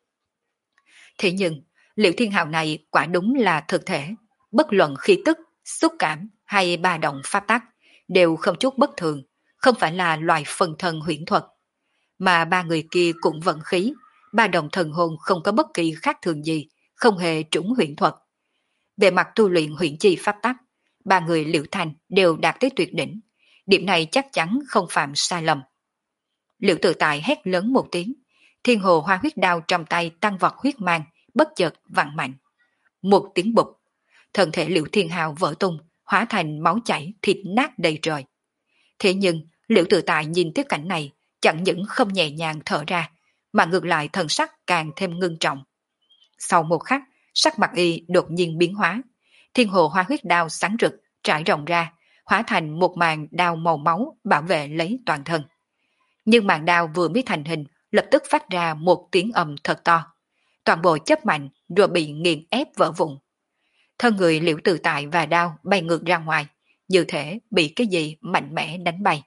Thế nhưng, Liễu Thiên Hào này quả đúng là thực thể, bất luận khí tức, xúc cảm hay ba động pháp tắc đều không chút bất thường, không phải là loại phần thân huyễn thuật. Mà ba người kia cũng vận khí, ba động thần hồn không có bất kỳ khác thường gì, không hề trúng huyễn thuật. Về mặt tu luyện huyễn chi pháp tắc, ba người Liễu Thanh đều đạt tới tuyệt đỉnh, điểm này chắc chắn không phạm sai lầm. Liễu Tự Tại hét lớn một tiếng, thiên hồ hoa huyết đao trong tay tăng vọt huyết mang, bất chợt vặn mạnh. Một tiếng bụp, thân thể Liễu Thiên Hào vỡ tung, hóa thành máu chảy, thịt nát đầy trời. Thế nhưng, Liễu Tự Tại nhìn tiếp cảnh này, chẳng những không nhẹ nhàng thở ra, mà ngược lại thần sắc càng thêm ngưng trọng. Sau một khắc, sắc mặt y đột nhiên biến hóa, thiên hồ hoa huyết đao sáng rực, trải rộng ra, hóa thành một màn đao màu máu bảo vệ lấy toàn thân. Nhưng màn đao vừa mới thành hình, lập tức phát ra một tiếng ầm thật to. Toàn bộ chớp mạnh rồi bị nghiền ép vỡ vụn. Thân người Liễu Tự Tại và đao bay ngược ra ngoài, như thể bị cái gì mạnh mẽ đánh bay.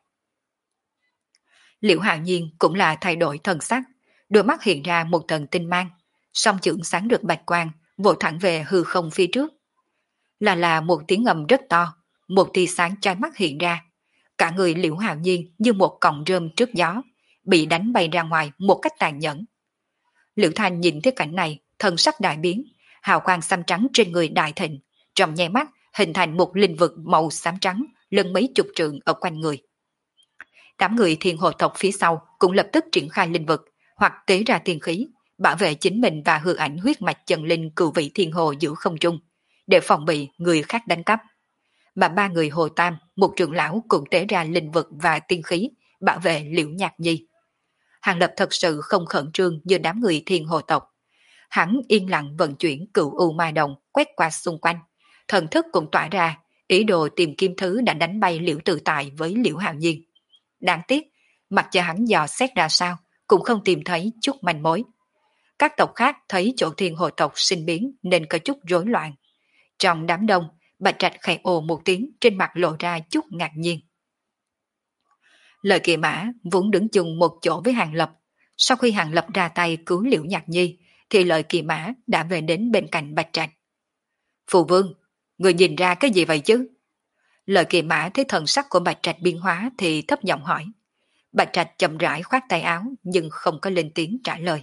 Liễu Hạo Nhiên cũng là thay đổi thần sắc, đôi mắt hiện ra một tầng tinh mang, song chưởng sáng rực bạch quang, vội thẳng về hư không phía trước. Là một tiếng ầm rất to, một tia sáng chói mắt hiện ra. Cả người Liễu Hạo Nhiên như một cọng rơm trước gió, bị đánh bay ra ngoài một cách tàn nhẫn. Liễu Thanh nhìn thấy cảnh này, thần sắc đại biến, hào quang xám trắng trên người đại thịnh, trong nháy mắt hình thành một linh vực màu xám trắng, lớn mấy chục trượng ở quanh người. Đám người thiên hồ tộc phía sau cũng lập tức triển khai linh vực, hoặc tế ra tiên khí, bảo vệ chính mình và hư ảnh huyết mạch chân linh cửu vị thiên hồ giữa không trung, để phòng bị người khác đánh cắp. Mà ba người Hồ Tam, một trưởng lão cũng tế ra linh vực và tiên khí, bảo vệ Liễu Nhạc Nhi. Hàng Lập thật sự không khẩn trương như đám người thiên hồ tộc. Hắn yên lặng vận chuyển cửu u ma đồng quét qua xung quanh, thần thức cũng tỏa ra, ý đồ tìm kiếm thứ đã đánh bay Liễu Tự Tại với Liễu Hạo Nhiên. Đáng tiếc, mặc cho hắn dò xét ra sao, cũng không tìm thấy chút manh mối. Các tộc khác thấy chỗ thiên hồ tộc sinh biến nên có chút rối loạn. Trong đám đông, Bạch Trạch khẽ ồ một tiếng, trên mặt lộ ra chút ngạc nhiên. Lời Kỳ Mã vốn đứng chung một chỗ với Hàng Lập. Sau khi Hàng Lập ra tay cứu Liễu Nhạc Nhi, thì Lời Kỳ Mã đã về đến bên cạnh Bạch Trạch. Phụ vương, người nhìn ra cái gì vậy chứ? Lời Kỳ Mã thấy thần sắc của Bạch Trạch biến hóa thì thấp giọng hỏi. Bạch Trạch chậm rãi khoát tay áo nhưng không có lên tiếng trả lời.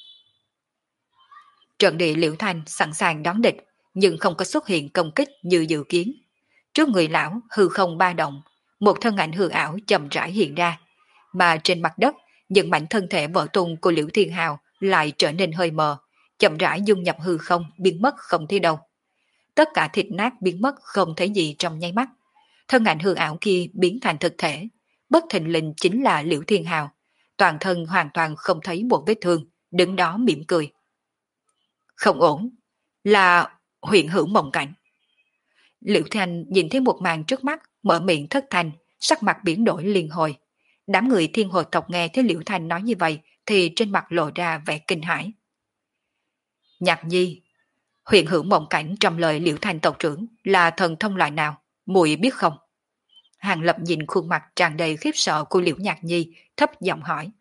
Trận địa Liễu Thanh sẵn sàng đón địch, nhưng không có xuất hiện công kích như dự kiến. Trước người lão hư không ba động, một thân ảnh hư ảo chậm rãi hiện ra, mà trên mặt đất những mảnh thân thể vỡ tung của Liễu Thiên Hào lại trở nên hơi mờ, chậm rãi dung nhập hư không, biến mất không thấy đâu. Tất cả thịt nát biến mất không thấy gì trong nháy mắt. Thân ảnh hư ảo kia biến thành thực thể, bất thình lình chính là Liễu Thiên Hào, toàn thân hoàn toàn không thấy một vết thương, đứng đó mỉm cười. Không ổn, là huyện hữu mộng cảnh. Liễu Thanh nhìn thấy một màn trước mắt, mở miệng thất thanh, sắc mặt biến đổi liền hồi. Đám người thiên hồ tộc nghe thấy Liễu Thanh nói như vậy thì trên mặt lộ ra vẻ kinh hãi. Nhạc Nhi, huyện hữu mộng cảnh trong lời Liễu Thanh tộc trưởng là thần thông loại nào, muội biết không? Hàng Lập nhìn khuôn mặt tràn đầy khiếp sợ của Liễu Nhạc Nhi, thấp giọng hỏi.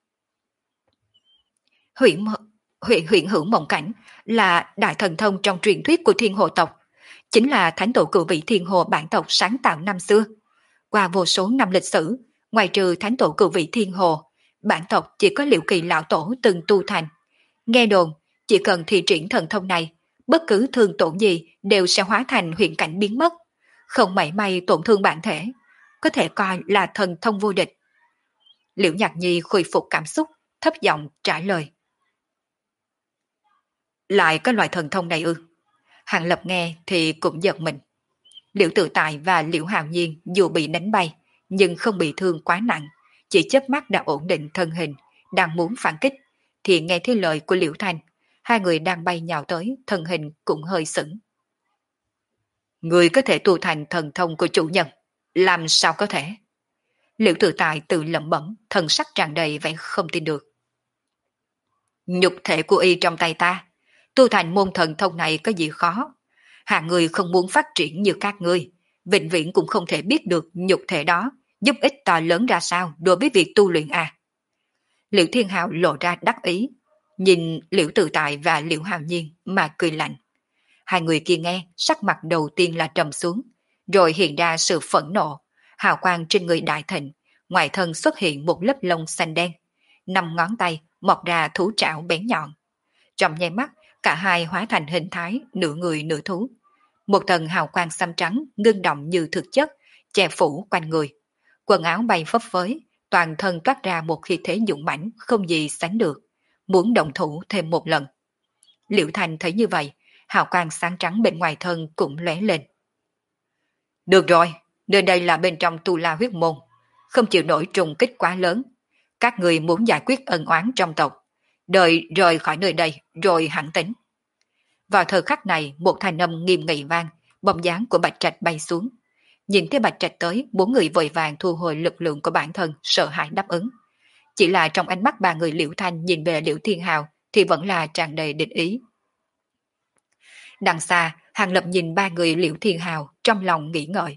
Huyện huyện hữu mộng cảnh là đại thần thông trong truyền thuyết của thiên hồ tộc, chính là thánh tổ cửu vị thiên hồ bản tộc sáng tạo năm xưa. Qua vô số năm lịch sử, ngoài trừ thánh tổ cửu vị thiên hồ, bản tộc chỉ có Liễu Kỳ lão tổ từng tu thành. Nghe đồn, chỉ cần thi triển thần thông này, bất cứ thương tổn gì đều sẽ hóa thành huyễn cảnh biến mất, không mảy may tổn thương bản thể, có thể coi là thần thông vô địch. Liễu Nhạc Nhi khôi phục cảm xúc, thấp giọng trả lời. Lại có loại thần thông này ư? Hàng Lập nghe thì cũng giật mình. Liễu Tự Tại và Liễu Hạo Nhiên dù bị đánh bay, nhưng không bị thương quá nặng, chỉ chớp mắt đã ổn định thân hình, đang muốn phản kích, thì nghe thấy lời của Liễu Thanh, hai người đang bay nhào tới, thân hình cũng hơi sững. Người có thể tu thành thần thông của chủ nhân, làm sao có thể? Liễu Tự Tại tự lẩm bẩm, thần sắc tràn đầy vẻ không tin được. Nhục thể của y trong tay ta, tu thành môn thần thông này có gì khó? Hạng người không muốn phát triển như các ngươi, vĩnh viễn cũng không thể biết được nhục thể đó giúp ích to lớn ra sao đối với việc tu luyện à. Liễu Thiên Hào lộ ra đắc ý, nhìn Liễu Tự Tại và Liễu Hạo Nhiên mà cười lạnh. Hai người kia nghe, sắc mặt đầu tiên là trầm xuống, rồi hiện ra sự phẫn nộ, hào quang trên người đại thịnh, ngoài thân xuất hiện một lớp lông xanh đen, 5 ngón tay mọc ra thú trảo bén nhọn. Trong nháy mắt, cả hai hóa thành hình thái nửa người nửa thú. Một tầng hào quang xám trắng ngưng động như thực chất, che phủ quanh người. Quần áo bay phấp phới, toàn thân toát ra một khí thế dũng mãnh không gì sánh được, muốn động thủ thêm một lần. Liễu Thanh thấy như vậy, hào quang sáng trắng bên ngoài thân cũng lóe lên. Được rồi, nơi đây là bên trong Tu La huyết môn, không chịu nổi trùng kích quá lớn. Các người muốn giải quyết ân oán trong tộc, đợi rời khỏi nơi đây rồi hẳn tính. Vào thời khắc này, một thanh âm nghiêm nghị vang, bóng dáng của Bạch Trạch bay xuống. Nhìn thấy Bạch Trạch tới, bốn người vội vàng thu hồi lực lượng của bản thân, sợ hãi đáp ứng. Chỉ là trong ánh mắt ba người Liễu Thanh nhìn về Liễu Thiên Hào thì vẫn là tràn đầy địch ý. Đằng xa, Hàng Lập nhìn ba người Liễu Thiên Hào trong lòng nghĩ ngợi.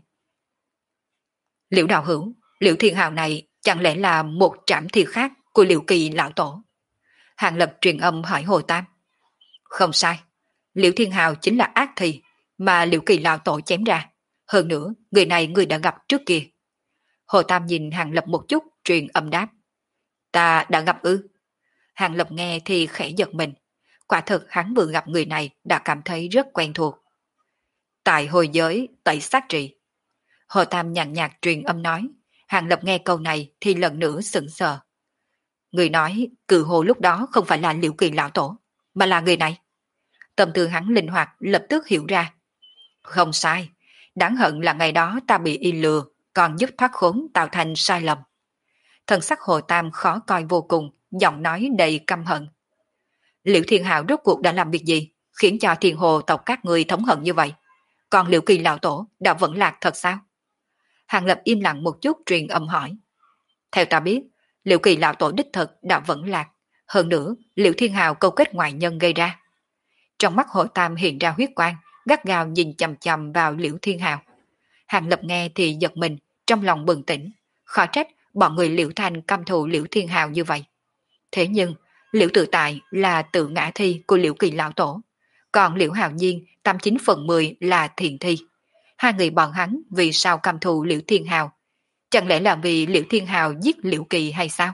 Liễu đạo hữu, Liễu Thiên Hào này chẳng lẽ là một trảm thi khác của Liễu Kỳ lão tổ? Hàng Lập truyền âm hỏi Hồ Tam. Không sai, Liễu Thiên Hào chính là ác thi mà Liễu Kỳ lão tổ chém ra. Hơn nữa, người này người đã gặp trước kia. Hồ Tam nhìn Hàng Lập một chút, truyền âm đáp. Ta đã gặp ư? Hàng Lập nghe thì khẽ giật mình. Quả thực hắn vừa gặp người này đã cảm thấy rất quen thuộc. Tại hồi giới tẩy sát trị. Hồ Tam nhàn nhạt truyền âm nói. Hàng Lập nghe câu này thì lần nữa sững sờ. Người nói cự hồ lúc đó không phải là Liễu Kỳ lão tổ, mà là người này. Tâm tư hắn linh hoạt lập tức hiểu ra. Không sai, đáng hận là ngày đó ta bị y lừa, còn giúp thoát khốn tạo thành sai lầm. Thần sắc Hồ Tam khó coi vô cùng, giọng nói đầy căm hận. Liễu Thiên Hạo rốt cuộc đã làm việc gì, khiến cho Thiên Hồ tộc các người thống hận như vậy? Còn Liễu Kỳ lão tổ đã vẫn lạc thật sao? Hàng Lập im lặng một chút truyền âm hỏi. Theo ta biết, Liễu Kỳ lão tổ đích thực đã vẫn lạc. Hơn nữa, Liễu Thiên Hạo câu kết ngoại nhân gây ra. Trong mắt Hồ Tam hiện ra huyết quang, gắt gao nhìn chằm chằm vào Liễu Thiên Hạo. Hàng Lập nghe thì giật mình, trong lòng bừng tỉnh. Khó trách bọn người Liễu Thanh căm thù Liễu Thiên Hạo như vậy. Thế nhưng, Liễu Tự Tại là tự ngã thi của Liễu Kỳ lão tổ, còn Liễu Hạo Nhiên 89/10 là thiện thi. Hai người bọn hắn vì sao căm thù Liễu Thiên Hạo? Chẳng lẽ là vì Liễu Thiên Hạo giết Liễu Kỳ hay sao?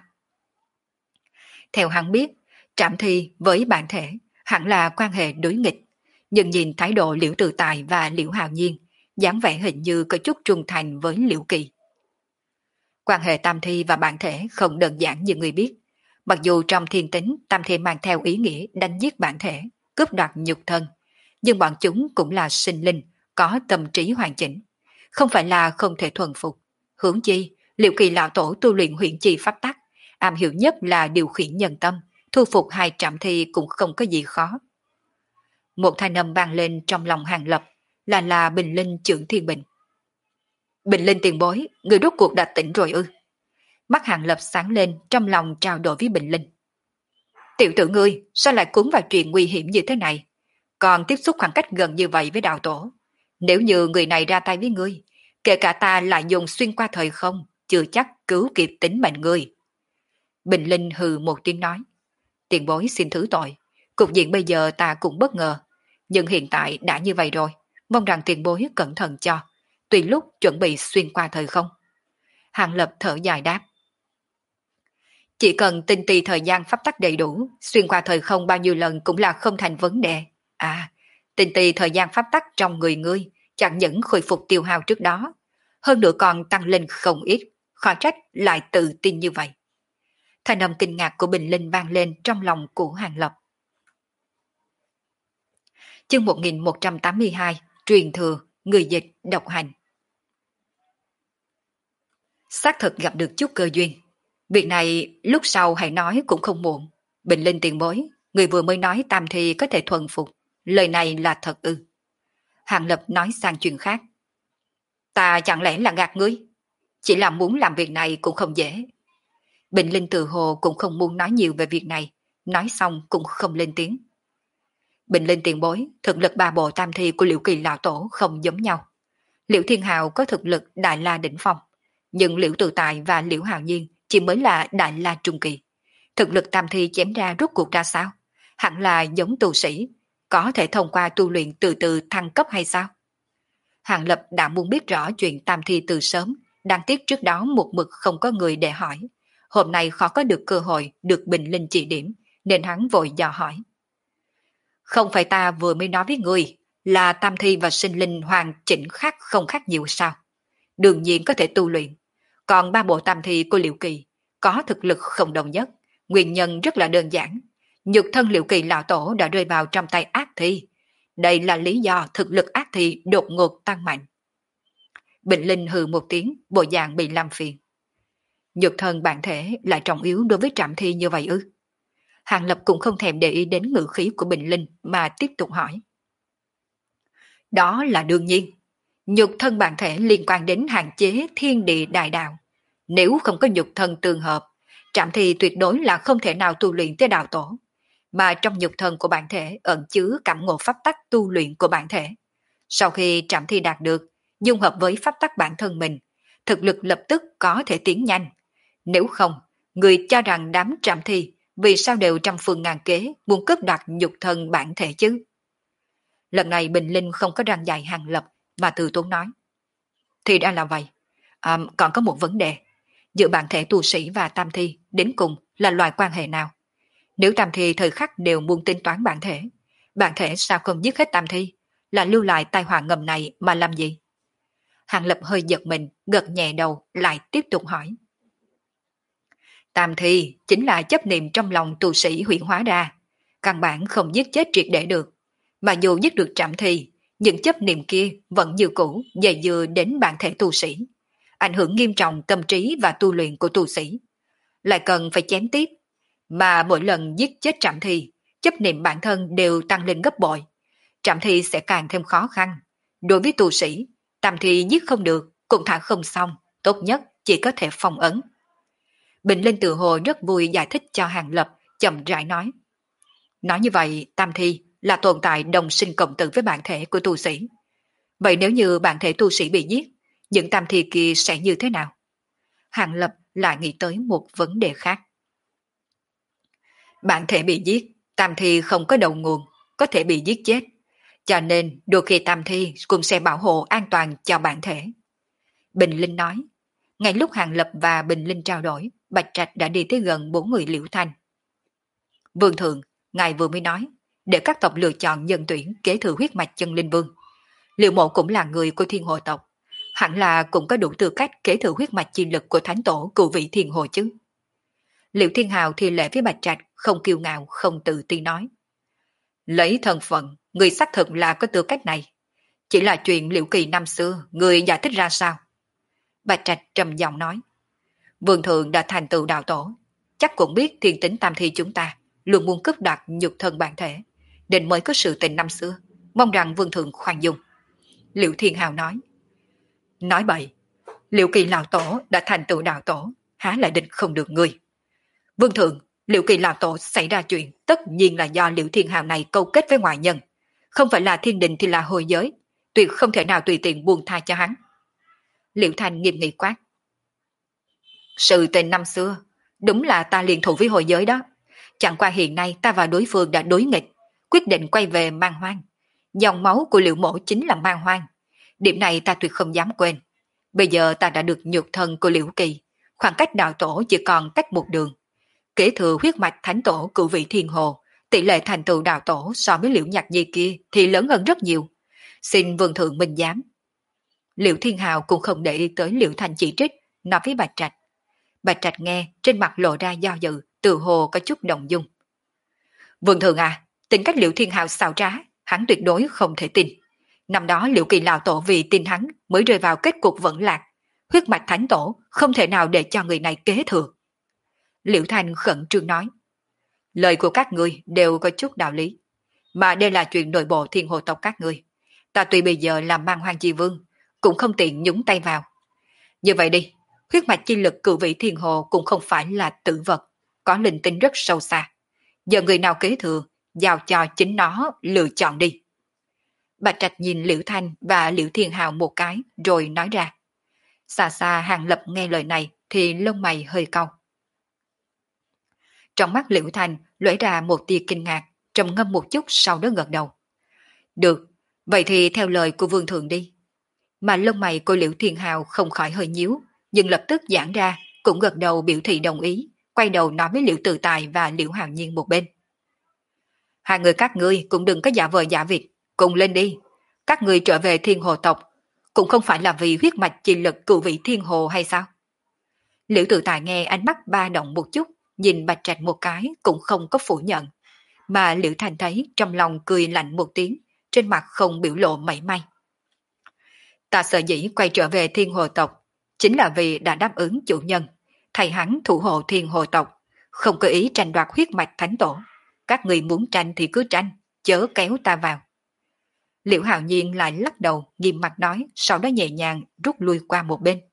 Theo hắn biết, trảm thi với bản thể hẳn là quan hệ đối nghịch, nhưng nhìn thái độ Liễu Tự Tại và Liễu Hạo Nhiên, dáng vẻ hình như có chút trung thành với Liễu Kỳ. Quan hệ tam thi và bản thể không đơn giản như người biết. Mặc dù trong thiên tính tam thi mang theo ý nghĩa đánh giết bản thể, cướp đoạt nhục thân, nhưng bọn chúng cũng là sinh linh, có tâm trí hoàn chỉnh, không phải là không thể thuần phục. Huống chi, Liễu Kỳ lão tổ tu luyện huyễn chi pháp tắc, am hiểu nhất là điều khiển nhân tâm, thu phục hai trảm thi cũng không có gì khó. Một thanh âm vang lên trong lòng Hàng Lập, là Bình Linh trưởng Thiên Bình. Bình Linh tiền bối, người rốt cuộc đã tỉnh rồi ư? Mắt Hàng Lập sáng lên, trong lòng trao đổi với Bình Linh. Tiểu tử ngươi, sao lại cuốn vào chuyện nguy hiểm như thế này? Còn tiếp xúc khoảng cách gần như vậy với đạo tổ. Nếu như người này ra tay với ngươi, kể cả ta lại dùng xuyên qua thời không, chưa chắc cứu kịp tính mệnh ngươi. Bình Linh hừ một tiếng nói. Tiền bối xin thứ tội. Cục diện bây giờ ta cũng bất ngờ. Nhưng hiện tại đã như vậy rồi. Mong rằng tiền bối cẩn thận cho. Tùy lúc chuẩn bị xuyên qua thời không. Hàng Lập thở dài đáp. Chỉ cần tinh tì thời gian pháp tắc đầy đủ, xuyên qua thời không bao nhiêu lần cũng là không thành vấn đề. À, tinh tì thời gian pháp tắc trong người ngươi chẳng những khôi phục tiêu hao trước đó, hơn nữa còn tăng lên không ít, khó trách lại tự tin như vậy. Thanh âm kinh ngạc của Bình Linh vang lên trong lòng của Hàng Lập. Chương 1182, truyền thừa, người dịch, độc hành. Xác thực gặp được chút cơ duyên. Việc này lúc sau hãy nói cũng không muộn. Bình Linh tiền bối, người vừa mới nói tam thi có thể thuần phục. Lời này là thật ư? Hàng Lập nói sang chuyện khác. Ta chẳng lẽ là gạt ngươi? Chỉ là muốn làm việc này cũng không dễ. Bình Linh tự hồ cũng không muốn nói nhiều về việc này. Nói xong cũng không lên tiếng. Bình Linh tiền bối, thực lực ba bộ tam thi của Liễu Kỳ lão tổ không giống nhau. Liễu Thiên Hào có thực lực đại la đỉnh phong, nhưng Liễu Tự Tại và Liễu Hạo Nhiên chỉ mới là đại la trung kỳ. Thực lực tam thi chém ra rốt cuộc ra sao? Hẳn là giống tu sĩ, có thể thông qua tu luyện từ từ thăng cấp hay sao? Hàng Lập đã muốn biết rõ chuyện tam thi từ sớm, đáng tiếc trước đó một mực không có người để hỏi. Hôm nay khó có được cơ hội được Bình Linh chỉ điểm, nên hắn vội dò hỏi. Không phải ta vừa mới nói với người là tam thi và sinh linh hoàn chỉnh khác không khác nhiều sao? Đương nhiên có thể tu luyện. Còn ba bộ tam thi của Liễu Kỳ, có thực lực không đồng nhất. Nguyên nhân rất là đơn giản. Nhục thân Liệu Kỳ lão tổ đã rơi vào trong tay ác thi. Đây là lý do thực lực ác thi đột ngột tăng mạnh. Bình Linh hừ một tiếng, bộ dạng bị làm phiền. Nhục thân bản thể lại trọng yếu đối với Trạm Thi như vậy ư? Hàng Lập cũng không thèm để ý đến ngữ khí của Bình Linh mà tiếp tục hỏi. Đó là đương nhiên. Nhục thân bản thể liên quan đến hạn chế thiên địa đại đạo. Nếu không có nhục thân tương hợp, Trạm Thi tuyệt đối là không thể nào tu luyện tới đạo tổ. Mà trong nhục thân của bản thể ẩn chứa cảm ngộ pháp tắc tu luyện của bản thể. Sau khi Trạm Thi đạt được, dung hợp với pháp tắc bản thân mình, thực lực lập tức có thể tiến nhanh. Nếu không, người cho rằng đám Trạm Thi vì sao đều trăm phương ngàn kế muốn cướp đoạt nhục thân bản thể chứ? Lần này Bình Linh không có răng dạy Hàng Lập mà từ tốn nói. Thì ra là vậy. Còn có một vấn đề. Giữa bản thể tu sĩ và tam thi đến cùng là loại quan hệ nào? Nếu tam thi thời khắc đều muốn tính toán bản thể sao không giết hết tam thi? Là lưu lại tai họa ngầm này mà làm gì? Hàng Lập hơi giật mình, gật nhẹ đầu, lại tiếp tục hỏi. Tam thi chính là chấp niệm trong lòng tu sĩ huyễn hóa ra, căn bản không giết chết triệt để được. Mà dù giết được Trạm Thi, những chấp niệm kia vẫn như cũ dày dưa đến bản thể tu sĩ, ảnh hưởng nghiêm trọng tâm trí và tu luyện của tu sĩ. Lại cần phải chém tiếp, mà mỗi lần giết chết Trạm Thi, chấp niệm bản thân đều tăng lên gấp bội. Trạm Thi sẽ càng thêm khó khăn. Đối với tu sĩ, Tam Thi giết không được, cũng thả không xong, tốt nhất chỉ có thể phong ấn. Bình Linh tự hồ rất vui giải thích cho Hàng Lập, chậm rãi nói. Nói như vậy, Tam Thi là tồn tại đồng sinh cộng tử với bản thể của tu sĩ. Vậy nếu như bản thể tu sĩ bị giết, những Tam Thi kia sẽ như thế nào? Hàng Lập lại nghĩ tới một vấn đề khác. Bản thể bị giết, Tam Thi không có đầu nguồn, có thể bị giết chết. Cho nên đôi khi Tam Thi cũng sẽ bảo hộ an toàn cho bản thể. Bình Linh nói. Ngay lúc Hàng Lập và Bình Linh trao đổi, Bạch Trạch đã đi tới gần 4 người Liễu Thanh. Vương thượng, ngài vừa mới nói, để các tộc lựa chọn nhân tuyển kế thừa huyết mạch chân linh vương. Liệu Mộ cũng là người của Thiên Hồ tộc, hẳn là cũng có đủ tư cách kế thừa huyết mạch chi lực của Thánh Tổ Cửu Vị Thiên Hồ chứ. Liễu Thiên Hào thì lễ với Bạch Trạch, không kiêu ngạo, không tự ti nói. Lấy thân phận, người xác thực là có tư cách này. Chỉ là chuyện Liễu Kỳ năm xưa, người giải thích ra sao? Bạch Trạch trầm giọng nói. Vương thượng đã thành tựu đạo tổ, chắc cũng biết thiên tính Tam Thi chúng ta luôn muốn cướp đoạt nhục thân bản thể, nên mới có sự tình năm xưa, mong rằng vương thượng khoan dung. Liễu Thiên Hào nói. Nói bậy, Liễu Kỳ lão tổ đã thành tựu đạo tổ, há lại định không được người. Vương thượng, Liễu Kỳ lão tổ xảy ra chuyện tất nhiên là do Liễu Thiên Hào này câu kết với ngoại nhân, không phải là thiên đình thì là hồi giới, tuyệt không thể nào tùy tiện buông tha cho hắn. Liễu Thanh nghiêm nghị quát. Sự tình năm xưa, đúng là ta liên thủ với hồi giới đó. Chẳng qua hiện nay ta và đối phương đã đối nghịch, quyết định quay về Man Hoang. Dòng máu của Liễu Mộ chính là Man Hoang. Điểm này ta tuyệt không dám quên. Bây giờ ta đã được nhục thân của Liễu Kỳ, khoảng cách đạo tổ chỉ còn cách một đường. Kế thừa huyết mạch Thánh Tổ Cửu Vị Thiên Hồ, tỷ lệ thành tựu đạo tổ so với Liễu Nhạc Nhi kia thì lớn hơn rất nhiều. Xin vương thượng minh giám. Liễu Thiên Hào cũng không để ý tới Liễu Thanh chỉ trích, nói với Bạch Trạch. Bạch Trạch nghe, trên mặt lộ ra do dự, tự hồ có chút động dung. Vương thượng à, tính cách Liễu Thiên Hào xảo trá, hắn tuyệt đối không thể tin. Năm đó Liễu Kỳ lão tổ vì tin hắn mới rơi vào kết cục vẫn lạc. Huyết mạch Thánh Tổ không thể nào để cho người này kế thừa. Liễu Thanh khẩn trương nói. Lời của các ngươi đều có chút đạo lý. Mà đây là chuyện nội bộ Thiên Hồ tộc các ngươi. Ta tuy bây giờ là Man Hoang Chi Vương, cũng không tiện nhúng tay vào. Như vậy đi, huyết mạch chi lực Cửu Vị Thiên Hồ cũng không phải là tử vật, có linh tính rất sâu xa. Giờ người nào kế thừa, giao cho chính nó lựa chọn đi. Bạch Trạch nhìn Liễu Thanh và Liễu Thiên Hào một cái rồi nói ra. Xa xa Hàng Lập nghe lời này thì lông mày hơi cau. Trong mắt Liễu Thanh lóe ra một tia kinh ngạc, trầm ngâm một chút sau đó gật đầu. Được, vậy thì theo lời của vương thượng đi. Mà lông mày của Liễu Thiên Hào không khỏi hơi nhíu, nhưng lập tức giãn ra, cũng gật đầu biểu thị đồng ý, quay đầu nói với Liễu Tự Tài và Liễu Hào Nhiên một bên. Hai người các ngươi cũng đừng có giả vờ giả vịt, cùng lên đi. Các ngươi trở về Thiên Hồ tộc, cũng không phải là vì huyết mạch chi lực Cửu Vị Thiên Hồ hay sao? Liễu Tự Tài nghe ánh mắt ba động một chút, nhìn Bạch Trạch một cái cũng không có phủ nhận. Mà Liễu Thanh thấy trong lòng cười lạnh một tiếng, trên mặt không biểu lộ mảy may. Ta sợ dĩ quay trở về Thiên Hồ tộc, chính là vì đã đáp ứng chủ nhân, thầy hắn thủ hộ Thiên Hồ tộc, không có ý tranh đoạt huyết mạch thánh tổ. Các người muốn tranh thì cứ tranh, chớ kéo ta vào. Liễu Hạo Nhiên lại lắc đầu, nghiêm mặt nói, sau đó nhẹ nhàng rút lui qua một bên.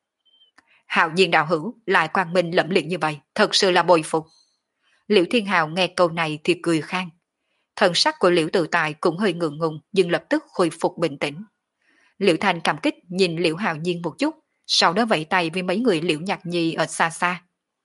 Hạo Nhiên đạo hữu lại quang minh lẫm liệt như vậy, thật sự là bội phục. Liễu Thiên Hào nghe câu này thì cười khang. Thần sắc của Liễu Tự Tài cũng hơi ngượng ngùng, nhưng lập tức khôi phục bình tĩnh. Liễu Thanh cảm kích nhìn Liễu Hạo Nhiên một chút, sau đó vẫy tay với mấy người Liễu Nhạc Nhi ở xa xa.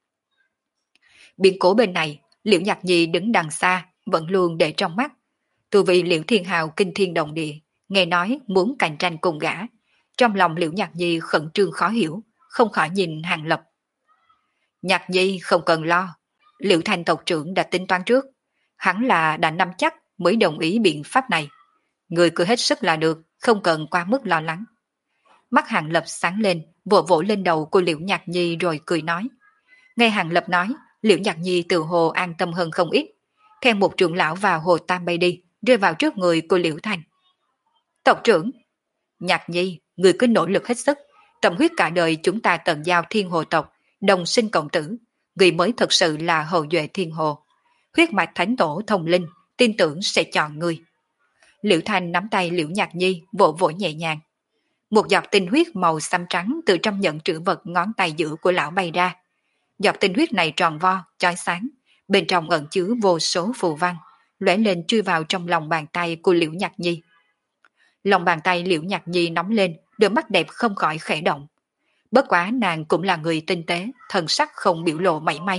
Biến cố bên này, Liễu Nhạc Nhi đứng đằng xa, vẫn luôn để trong mắt. Tu vì Liễu Thiên Hào kinh thiên động địa, nghe nói muốn cạnh tranh cùng gã. Trong lòng Liễu Nhạc Nhi khẩn trương khó hiểu, không khỏi nhìn Hàng Lập. Nhạc Nhi không cần lo, Liễu Thanh tộc trưởng đã tính toán trước. Hắn là đã nắm chắc mới đồng ý biện pháp này. Người cứ hết sức là được, không cần quá mức lo lắng. Mắt Hàng Lập sáng lên, vỗ vỗ lên đầu của Liễu Nhạc Nhi rồi cười nói. Nghe Hàng Lập nói, Liễu Nhạc Nhi tự hồ an tâm hơn không ít. Theo một trưởng lão vào hồ Tam bay đi, rơi vào trước người của Liễu Thanh. Tộc trưởng, Nhạc Nhi, người cứ nỗ lực hết sức. Tâm huyết cả đời chúng ta tận giao Thiên Hồ tộc, đồng sinh cộng tử. Người mới thật sự là hậu duệ Thiên Hồ. Huyết mạch thánh tổ thông linh, tin tưởng sẽ chọn người. Liễu Thanh nắm tay Liễu Nhạc Nhi, vỗ vỗ nhẹ nhàng. Một giọt tinh huyết màu xám trắng từ trong nhận trữ vật ngón tay giữ của lão bay ra. Giọt tinh huyết này tròn vo, chói sáng, bên trong ẩn chứa vô số phù văn, lóe lên chui vào trong lòng bàn tay của Liễu Nhạc Nhi. Lòng bàn tay Liễu Nhạc Nhi nóng lên, đôi mắt đẹp không khỏi khẽ động. Bất quá nàng cũng là người tinh tế, thần sắc không biểu lộ mảy may.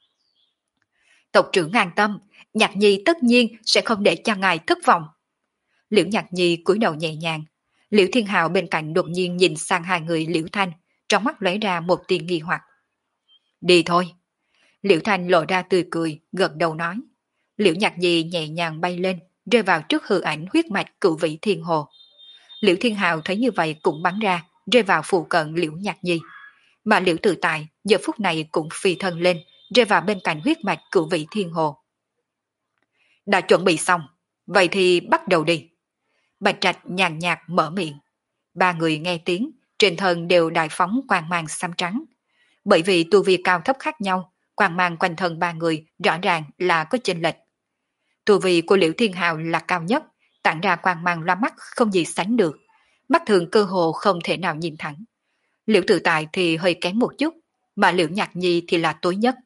Tộc trưởng an tâm, Nhạc Nhi tất nhiên sẽ không để cho ngài thất vọng. Liễu Nhạc Nhi cúi đầu nhẹ nhàng. Liễu Thiên Hào bên cạnh đột nhiên nhìn sang hai người Liễu Thanh, trong mắt lóe ra một tia nghi hoặc. Đi thôi. Liễu Thanh lộ ra tươi cười, gật đầu nói. Liễu Nhạc Nhi nhẹ nhàng bay lên, rơi vào trước hư ảnh huyết mạch cửu vị Thiên Hồ. Liễu Thiên Hào thấy như vậy cũng bắn ra, rơi vào phụ cận Liễu Nhạc Nhi. Mà Liễu Tự Tại giờ phút này cũng phi thân lên, rơi vào bên cạnh huyết mạch cửu vị Thiên Hồ. Đã chuẩn bị xong, vậy thì bắt đầu đi. Bạch Trạch nhàn nhạt mở miệng. Ba người nghe tiếng, trên thân đều đại phóng quang mang xám trắng. Bởi vì tu vi cao thấp khác nhau, quang mang quanh thân ba người rõ ràng là có chênh lệch. Tu vi của Liễu Thiên Hào là cao nhất, tản ra quang mang loa mắt không gì sánh được. Mắt thường cơ hồ không thể nào nhìn thẳng. Liễu Tự Tại thì hơi kém một chút, mà Liễu Nhạc Nhi thì là tối nhất.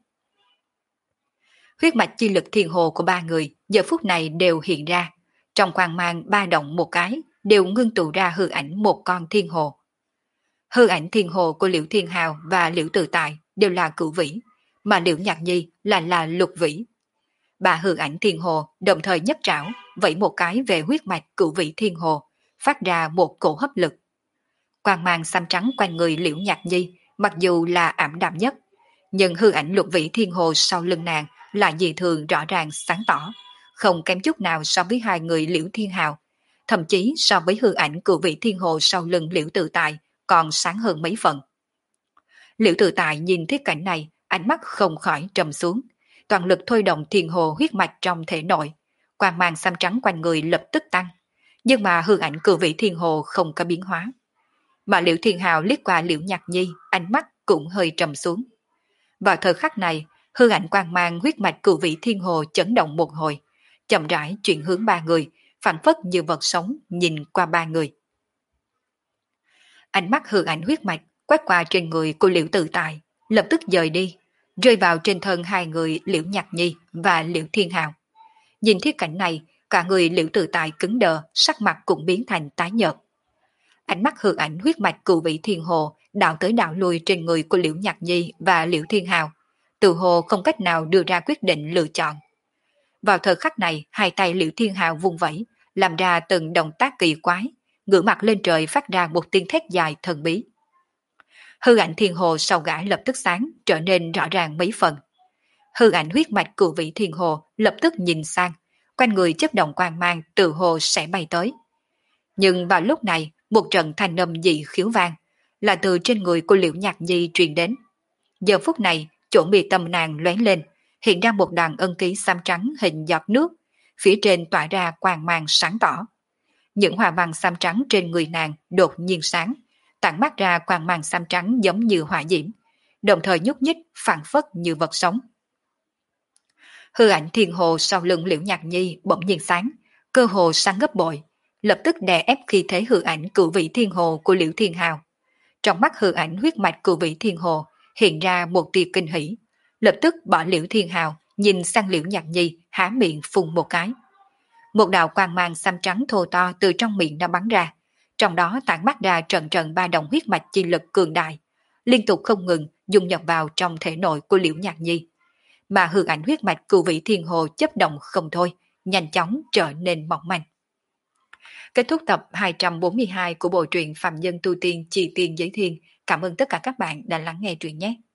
Huyết mạch chi lực Thiên Hồ của ba người giờ phút này đều hiện ra. Trong quang mang ba động một cái, đều ngưng tụ ra hư ảnh một con Thiên Hồ. Hư ảnh Thiên Hồ của Liễu Thiên Hào và Liễu Tự Tại đều là cửu vĩ, mà Liễu Nhạc Nhi là lục vĩ. Ba hư ảnh Thiên Hồ đồng thời nhất trảo, vẫy một cái về huyết mạch cửu vĩ Thiên Hồ, phát ra một cổ hấp lực. Quang mang xanh trắng quanh người Liễu Nhạc Nhi mặc dù là ảm đạm nhất, nhưng hư ảnh lục vĩ Thiên Hồ sau lưng nàng là dị thường rõ ràng sáng tỏ, không kém chút nào so với hai người Liễu Thiên Hào, thậm chí so với hư ảnh cửu vĩ Thiên Hồ sau lưng Liễu Tự Tại còn sáng hơn mấy phần. Liễu Tự Tại nhìn thấy cảnh này, ánh mắt không khỏi trầm xuống, toàn lực thôi động Thiên Hồ huyết mạch trong thể nội, quang mang xám trắng quanh người lập tức tăng, nhưng mà hư ảnh cửu vĩ Thiên Hồ không có biến hóa. Mà Liễu Thiên Hào liếc qua Liễu Nhạc Nhi, ánh mắt cũng hơi trầm xuống. Vào thời khắc này, hư ảnh quang mang huyết mạch cửu vĩ Thiên Hồ chấn động một hồi, chậm rãi chuyển hướng ba người, phản phất như vật sống nhìn qua ba người. Ánh mắt hư ảnh huyết mạch quét qua trên người của Liễu Tự Tại, lập tức dời đi, rơi vào trên thân hai người Liễu Nhạc Nhi và Liễu Thiên Hào. Nhìn thấy cảnh này, cả người Liễu Tự Tại cứng đờ, sắc mặt cũng biến thành tái nhợt. Ánh mắt hư ảnh huyết mạch cửu vĩ Thiên Hồ đảo tới đảo lui trên người của Liễu Nhạc Nhi và Liễu Thiên Hào, tự hồ không cách nào đưa ra quyết định lựa chọn. Vào thời khắc này, hai tay Liễu Thiên Hào vung vẩy, làm ra từng động tác kỳ quái, ngửa mặt lên trời phát ra một tiếng thét dài thần bí. Hư ảnh Thiên Hồ sau gã lập tức sáng, trở nên rõ ràng mấy phần. Hư ảnh huyết mạch cửu vĩ Thiên Hồ lập tức nhìn sang, quanh người chớp động quang mang tự hồ sẽ bay tới. Nhưng vào lúc này, một trận thanh âm dị khiếu vang, là từ trên người của Liễu Nhạc Nhi truyền đến. Giờ phút này, chỗ mi tâm nàng lóe lên, hiện ra một đoàn ân ký xám trắng hình giọt nước, phía trên tỏa ra quang mang sáng tỏ. Những hoa văn xám trắng trên người nàng đột nhiên sáng, tản mát ra quang mang xám trắng giống như hỏa diễm, đồng thời nhúc nhích phản phất như vật sống. Hư ảnh thiên hồ sau lưng Liễu Nhạc Nhi bỗng nhiên sáng, cơ hồ sáng gấp bội, lập tức đè ép khi thế hư ảnh cửu vị thiên hồ của Liễu Thiên Hào. Trong mắt hư ảnh huyết mạch cửu vị thiên hồ hiện ra một tia kinh hỉ, lập tức bỏ Liễu Thiên Hào, nhìn sang Liễu Nhạc Nhi, há miệng phun một cái. Một đạo quang mang xám trắng thô to từ trong miệng đã bắn ra, trong đó tản mát ra trận trận ba đồng huyết mạch chi lực cường đại, liên tục không ngừng dung nhập vào trong thể nội của Liễu Nhạc Nhi. Mà hư ảnh huyết mạch cửu vị thiên hồ chấp động không thôi, nhanh chóng trở nên mỏng manh. Kết thúc tập 242 của bộ truyện Phạm Nhân Tu Tiên Trì Tiên Giới Thiên. Cảm ơn tất cả các bạn đã lắng nghe truyện nhé.